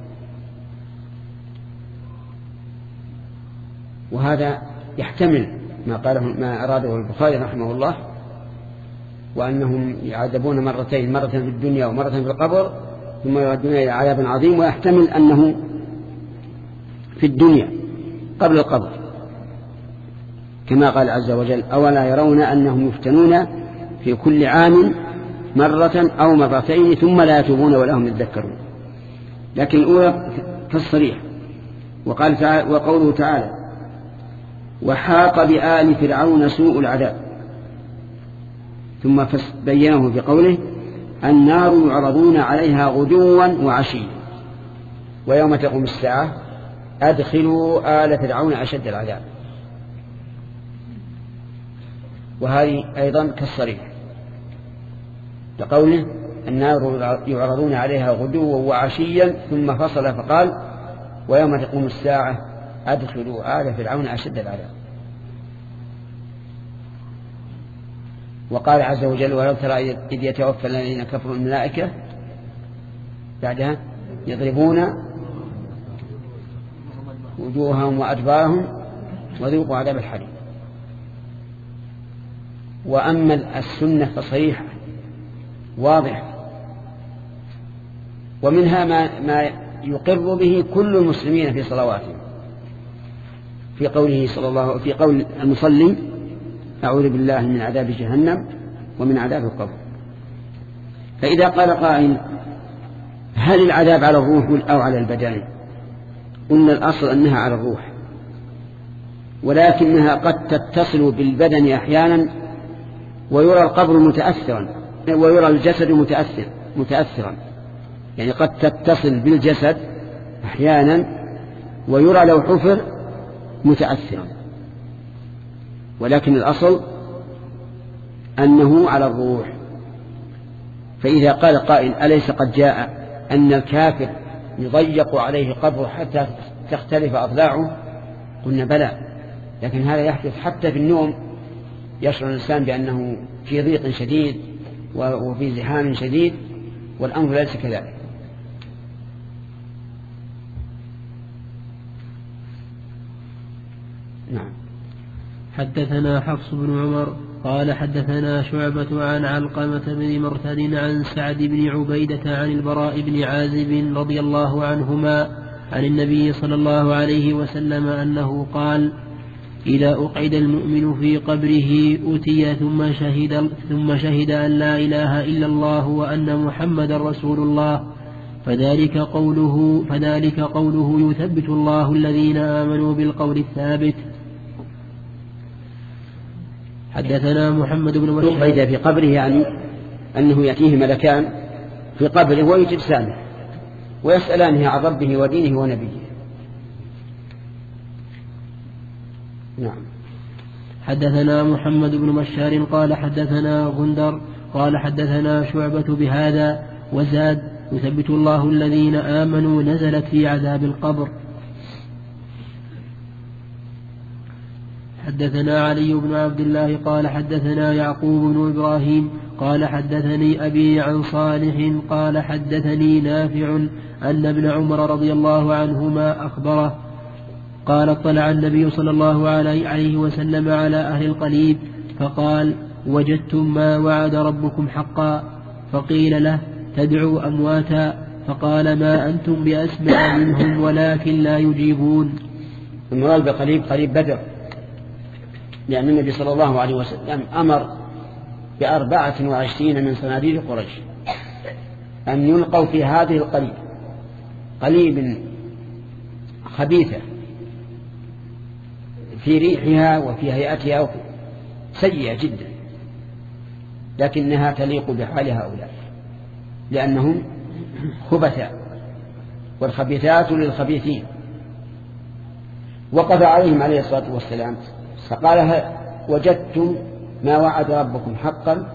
وهذا يحتمل ما قاله ما أراده البخاري رحمه الله، وأنهم يعذبون مرتين، مرة في الدنيا ومرة في القبر ثم يردون إلى عذاب عظيم. ويحتمل أنه في الدنيا قبل القبر، كما قال عز وجل: أولا يرون أنهم يفتنون في كل عام مرة أو مرتين ثم لا يتوبون ولا هم يذكرون. لكن الأولى كالصريح. وقال تعالى: وقوله تعالى: وحاق بآل فرعون سوء العذاب، ثم بينه في قوله: النار يعرضون عليها غدوا وعشيا ويوم تقوم الساعة أدخلوا آل فرعون أشد العذاب. وهذه أيضا كالصريح لقوله: النار يعرضون عليها غدوا وعشيا، ثم فصل فقال: ويوم تقوم الساعة أدخلوا آل فرعون أشد العذاب. وقال عز وجل: ولو ترى إذ يتوفى الذين كفروا الملائكة بعدها يضربون وجوههم وأدبارهم وذوقوا عذاب الحريق. وأما السنة فصريحة واضحة، ومنها ما, ما يقر به كل المسلمين في صلواتهم، في قوله صلى الله في قول المصلي: أعوذ بالله من عذاب جهنم ومن عذاب القبر. فإذا قال قائل: هل العذاب على الروح أو على البدن؟ قلنا الأصل أنها على الروح، ولكنها قد تتصل بالبدن أحيانا ويرى القبر متأثرا ويرى الجسد متأثر متأثرا يعني قد تتصل بالجسد أحيانا ويرى لو حفر متأثرا، ولكن الأصل أنه على الروح. فإذا قال قائل أليس قد جاء أن الكافر يضيق عليه قبره حتى تختلف أضلاعه؟ قلنا بلى، لكن هذا يحدث حتى في النوم، يشعر الإنسان بأنه في ضيق شديد وفي زحام شديد، والأمر ليس كذلك. نعم. حدثنا حفص بن عمر قال حدثنا شعبة عن علقمة بن مرثد عن سعد بن عبيدة عن البراء بن عازب رضي الله عنهما عن النبي صلى الله عليه وسلم أنه قال: إذا أقعد المؤمن في قبره أتي ثم شهد, ثم شهد أن لا إله إلا الله وأن محمد رسول الله فذلك قوله, فذلك قوله يثبت الله الذين آمنوا بالقول الثابت. حدثنا محمد بن بشار. أقعد في قبره يعني أنه يأتيه ملكان في قبره ويجلسانه ويسألانه عن ربه ودينه ونبيه. نعم. حدثنا محمد بن بشار قال حدثنا غندر قال حدثنا شعبة بهذا وزاد: يثبت الله الذين آمنوا نزلت في عذاب القبر. حدثنا علي بن عبد الله قال حدثنا يعقوب بن إبراهيم قال حدثني أبي عن صالح قال حدثني نافع أن ابن عمر رضي الله عنهما أخبره قال: اطلع النبي صلى الله عليه وسلم على أهل القليب فقال: وجدتم ما وعد ربكم حقا؟ فقيل له: تدعو أمواتا. فقال: ما أنتم بأسمع منهم ولكن لا يجيبون. المراد بقليب قليب بدر، لأن النبي صلى الله عليه وسلم أمر بأربعة وعشرين من صناديد قريش أن يلقوا في هذه القليب، قليب خبيثة في ريحها وفي هيئتها سيئة جدا، لكنها تليق بحال هؤلاء لأنهم خبثاء، والخبيثات للخبيثين. وقف عليهم عليه الصلاة والسلام فقال: هل وجدتم ما وعد ربكم حقا؟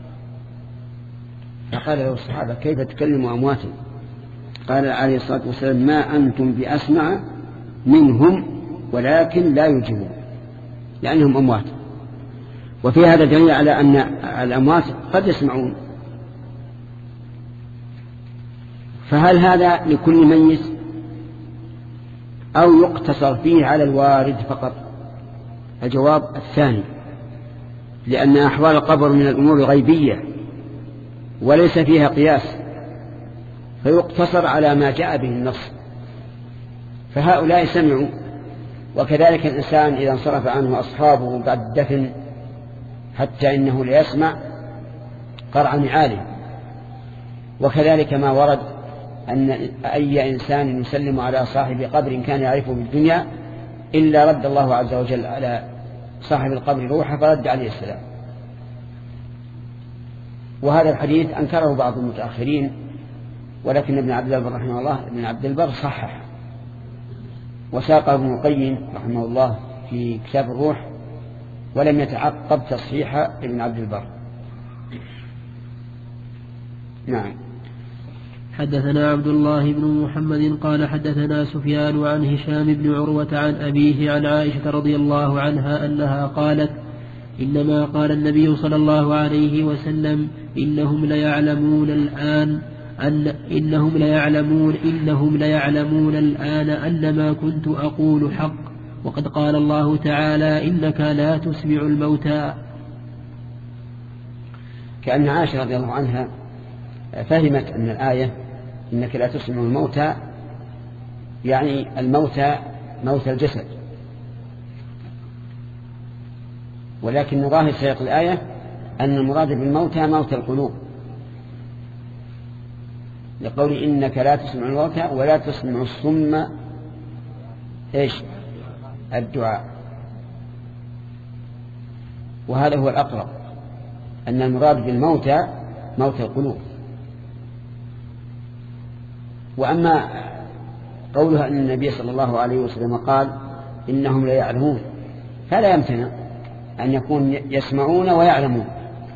فقال له الصحابة: كيف تكلم أمواتا؟ قال عليه الصلاة والسلام: ما أنتم بأسمع منهم ولكن لا يجيبون، لأنهم أموات. وفي هذا دليل على أن الأموات قد يسمعون. فهل هذا لكل ميت أو يقتصر فيه على الوارد فقط؟ الجواب الثاني، لأن أحوال القبر من الأمور الغيبية وليس فيها قياس، فيقتصر على ما جاء به النص. فهؤلاء سمعوا، وكذلك الإنسان إذا انصرف عنه أصحابه بعد الدفن حتى إنه ليسمع قرع نعاله. وكذلك ما ورد أن أي إنسان يسلم على صاحب قبر كان يعرفه بالدنيا إلا رد الله عز وجل على صاحب القبر روحه فرد عليه السلام. وهذا الحديث أنكره بعض المتأخرين، ولكن ابن عبد البر رحمه الله ابن عبد البر صحح، وساق ابن القيم رحمه الله في كتاب الروح، ولم يتعقب تصحيح ابن عبد البر. نعم. حدثنا عبد الله بن محمد قال حدثنا سفيان عن هشام بن عروة عن أبيه عن عائشة رضي الله عنها أنها قالت: إنما قال النبي صلى الله عليه وسلم: إنهم ليعلمون الآن أن إنهم ليعلمون إنهم ليعلمون الآن أن ما كنت أقول حق، وقد قال الله تعالى: إنك لا تسمع الموتى. كأن عائشة رضي الله عنها فهمت أن الآية إنك لا تسمع الموتى يعني الموتى موت الجسد، ولكن ظاهر سياق الآية أن المراد بالموتى موت القلوب، لقول إنك لا تسمع الموتى ولا تسمع الصم إيش الدعاء. وهذا هو الأقرب، أن المراد بالموتى موت القلوب. وأما قولها أن النبي صلى الله عليه وسلم قال إنهم لا يعلمون فلا يمتنع أن يكون يسمعون ويعلمون.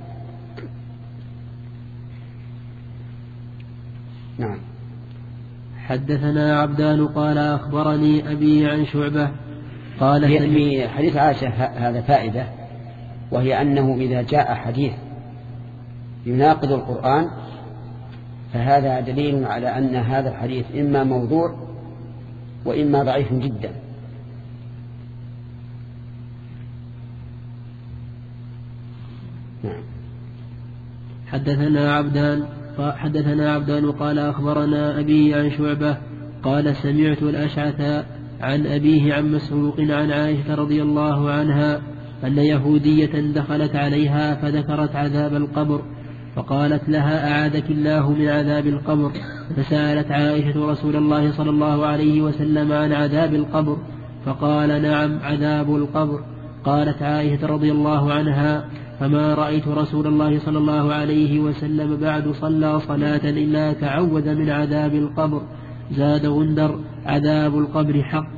نعم. حدثنا عبدان قال أخبرني أبي عن شعبة قال في حديث عائشة هذا فائدة، وهي أنه إذا جاء حديث يناقض القرآن فهذا دليل على أن هذا الحديث إما موضوع وإما ضعيف جدا. نعم. حدثنا عبدان حدثنا عبدان قال أخبرنا أبي عن شعبة قال سمعت الأشعث عن أبيه عن مسروق عن عائشة رضي الله عنها أن يهودية دخلت عليها فذكرت عذاب القبر فقالت لها أعاذك الله من عذاب القبر، فسألت عائشة رسول الله صلى الله عليه وسلم عن عذاب القبر فقال نعم عذاب القبر. قالت عائشة رضي الله عنها فما رأيت رسول الله صلى الله عليه وسلم بعد صلى صلاة إلا تعوذ من عذاب القبر. زاد غندر عذاب القبر حق.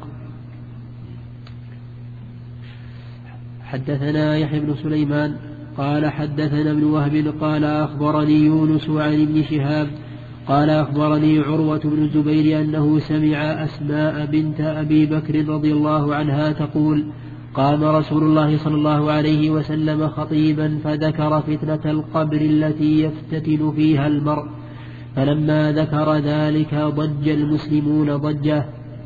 حدثنا يحيى بن سليمان قال حدثنا ابن وهب قال أخبرني يونس عن ابن شهاب قال أخبرني عروة بن الزبير أنه سمع أسماء بنت أبي بكر رضي الله عنها تقول قام رسول الله صلى الله عليه وسلم خطيبا فذكر فتنة القبر التي يفتتن فيها المرء، فلما ذكر ذلك ضج المسلمون ضجه.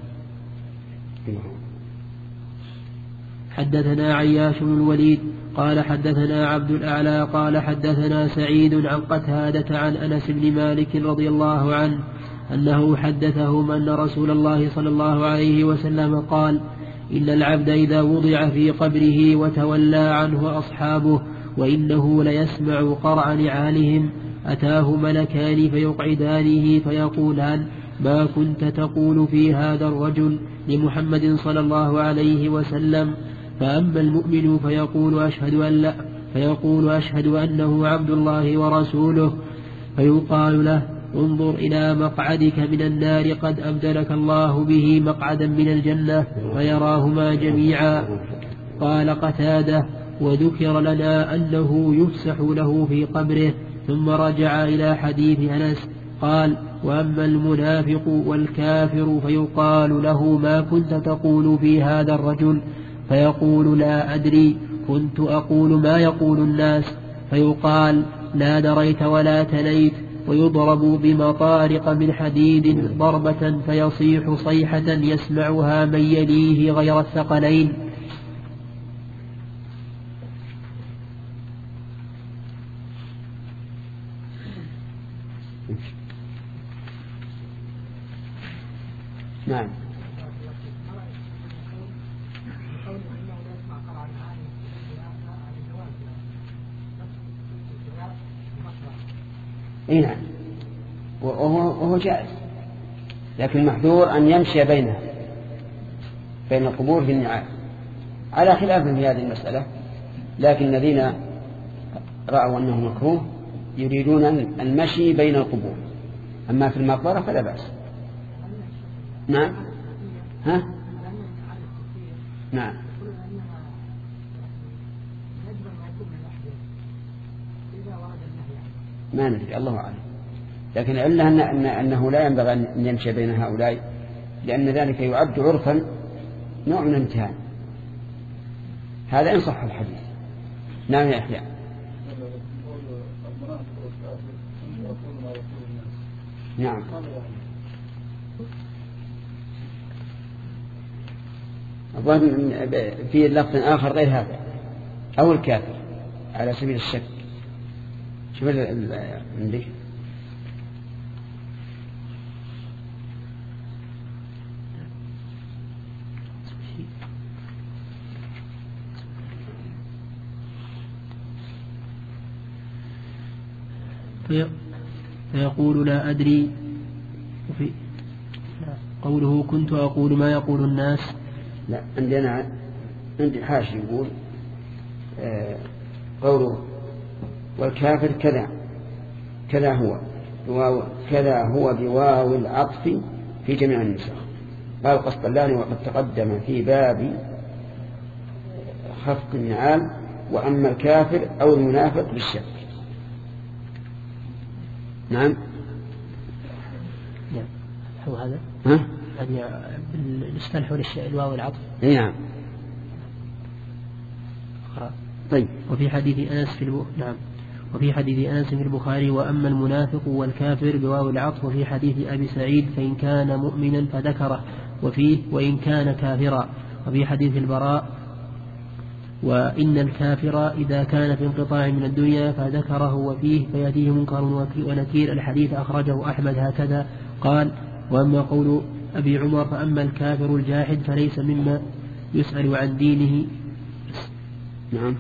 حدثنا عياش بن الوليد قال حدثنا عبد الأعلى قال حدثنا سعيد عن قتادة عن أنس بن مالك رضي الله عنه أنه حدثهم أن رسول الله صلى الله عليه وسلم قال إن العبد إذا وضع في قبره وتولى عنه أصحابه وإنه ليسمع قرع نعالهم أتاه ملكان فيقعدانه فيقولان ما كنت تقول في هذا الرجل لمحمد صلى الله عليه وسلم؟ فأما المؤمن فيقول أشهد أن لا فيقول أشهد أنه عبد الله ورسوله، فيقال له انظر إلى مقعدك من النار قد أبدلك الله به مقعدا من الجنة، فيراهما جميعا. قال قتادة وذكر لنا أنه يفسح له في قبره، ثم رجع إلى حديث أنس قال وأما المنافق والكافر فيقال له ما كنت تقول في هذا الرجل؟ فيقول لا أدري كنت أقول ما يقول الناس، فيقال لا دريت ولا تليت، ويضرب بمطارق من حديد ضربة فيصيح صيحة يسمعها من يليه غير الثقلين. نعم. اي نعم، وهو, وهو جائز، لكن المحذور أن يمشي بينها بين القبور في النعال على خلاف في هذه المسألة، لكن الذين رأوا أنه مكروه يريدون المشي بين القبور، أما في المقبرة فلا بأس. نعم. ها؟ نعم. ما ندري، الله أعلم، لكن علة أن أن أنه لا ينبغي أن يمشي بين هؤلاء، لأن ذلك يعد عرفا نوع من الامتهان. هذا إن صح الحديث. نعم يا أحياء. نعم. في لفظ آخر غير هذا أو الكافر على سبيل الشك. شوف عندك فيقول لا أدري، وفي قوله كنت أقول ما يقول الناس. لا، عندنا عندي حاشي يقول آه قوله والكافر كذا كذا هو بواو كذا هو بواو العطف في جميع النسخ. قال القسطلاني وقد تقدم في باب خفق النعال وأما الكافر أو المنافق بالشك. نعم هو هذا ها يعني الاستنحوا الواو العطف. نعم. طيب. وفي حديث أنس في البخاري نعم وفي حديث أنس في البخاري وأما المنافق والكافر بواو العطف. وفي حديث أبي سعيد فإن كان مؤمنا فذكره وفيه وإن كان كافرا. وفي حديث البراء وإن الكافر إذا كان في انقطاع من الدنيا فذكره وفيه فيأتيه منكر ونكير. الحديث أخرجه أحمد هكذا. قال وأما قول أبي عمر فأما الكافر الجاحد فليس مما يسأل عن دينه. نعم.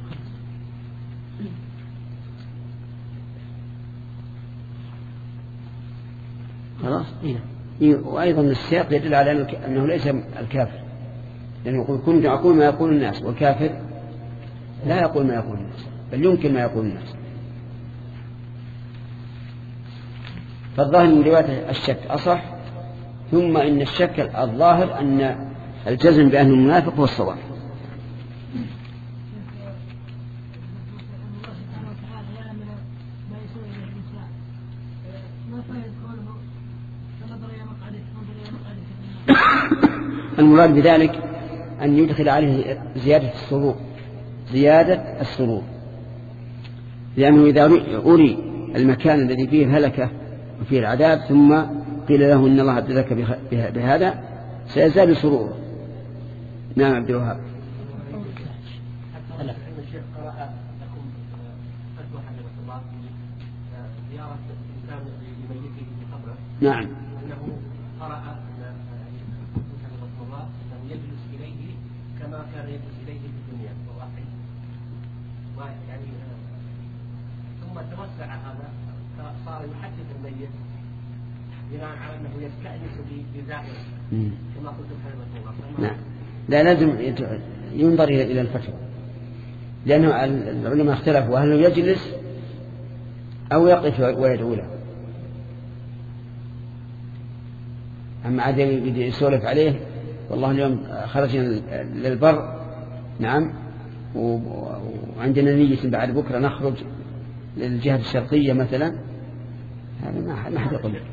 خلاص. إيه. وأيضا السياق يدل على أنه ليس الكافر، لأنه يقول كنت أقول ما يقول الناس، والكافر لا يقول ما يقول الناس بل يمكن ما يقول الناس. فالظاهر من رواية الشك أصح. ثم إن الشك الظاهر أن الجزم بأنه منافق هو الصواب. المراد بذلك أن يدخل عليه زيادة السرور زيادة السرور لأنه إذا أري المكان الذي فيه الهلكة وفيه العذاب ثم قيل له إن الله أبدلك بهذا سيزال سروره. نعم عبد الوهاب. نعم. كما كان يجلس إليه في الدنيا وواحد ويعني ثم توسع هذا فصار يحدث الميت بناء على أنه يستأنس بزائر كما قلت في نعم. لا لازم ينظر إلى الفتوى لأنه العلماء اختلفوا هل يجلس أو يقف ويدعو له. أما عاد يسولف عليه والله اليوم خرجنا للبر نعم وعندنا نية بعد بكرة نخرج للجهة الشرقية مثلا، هذا ما حد يقول.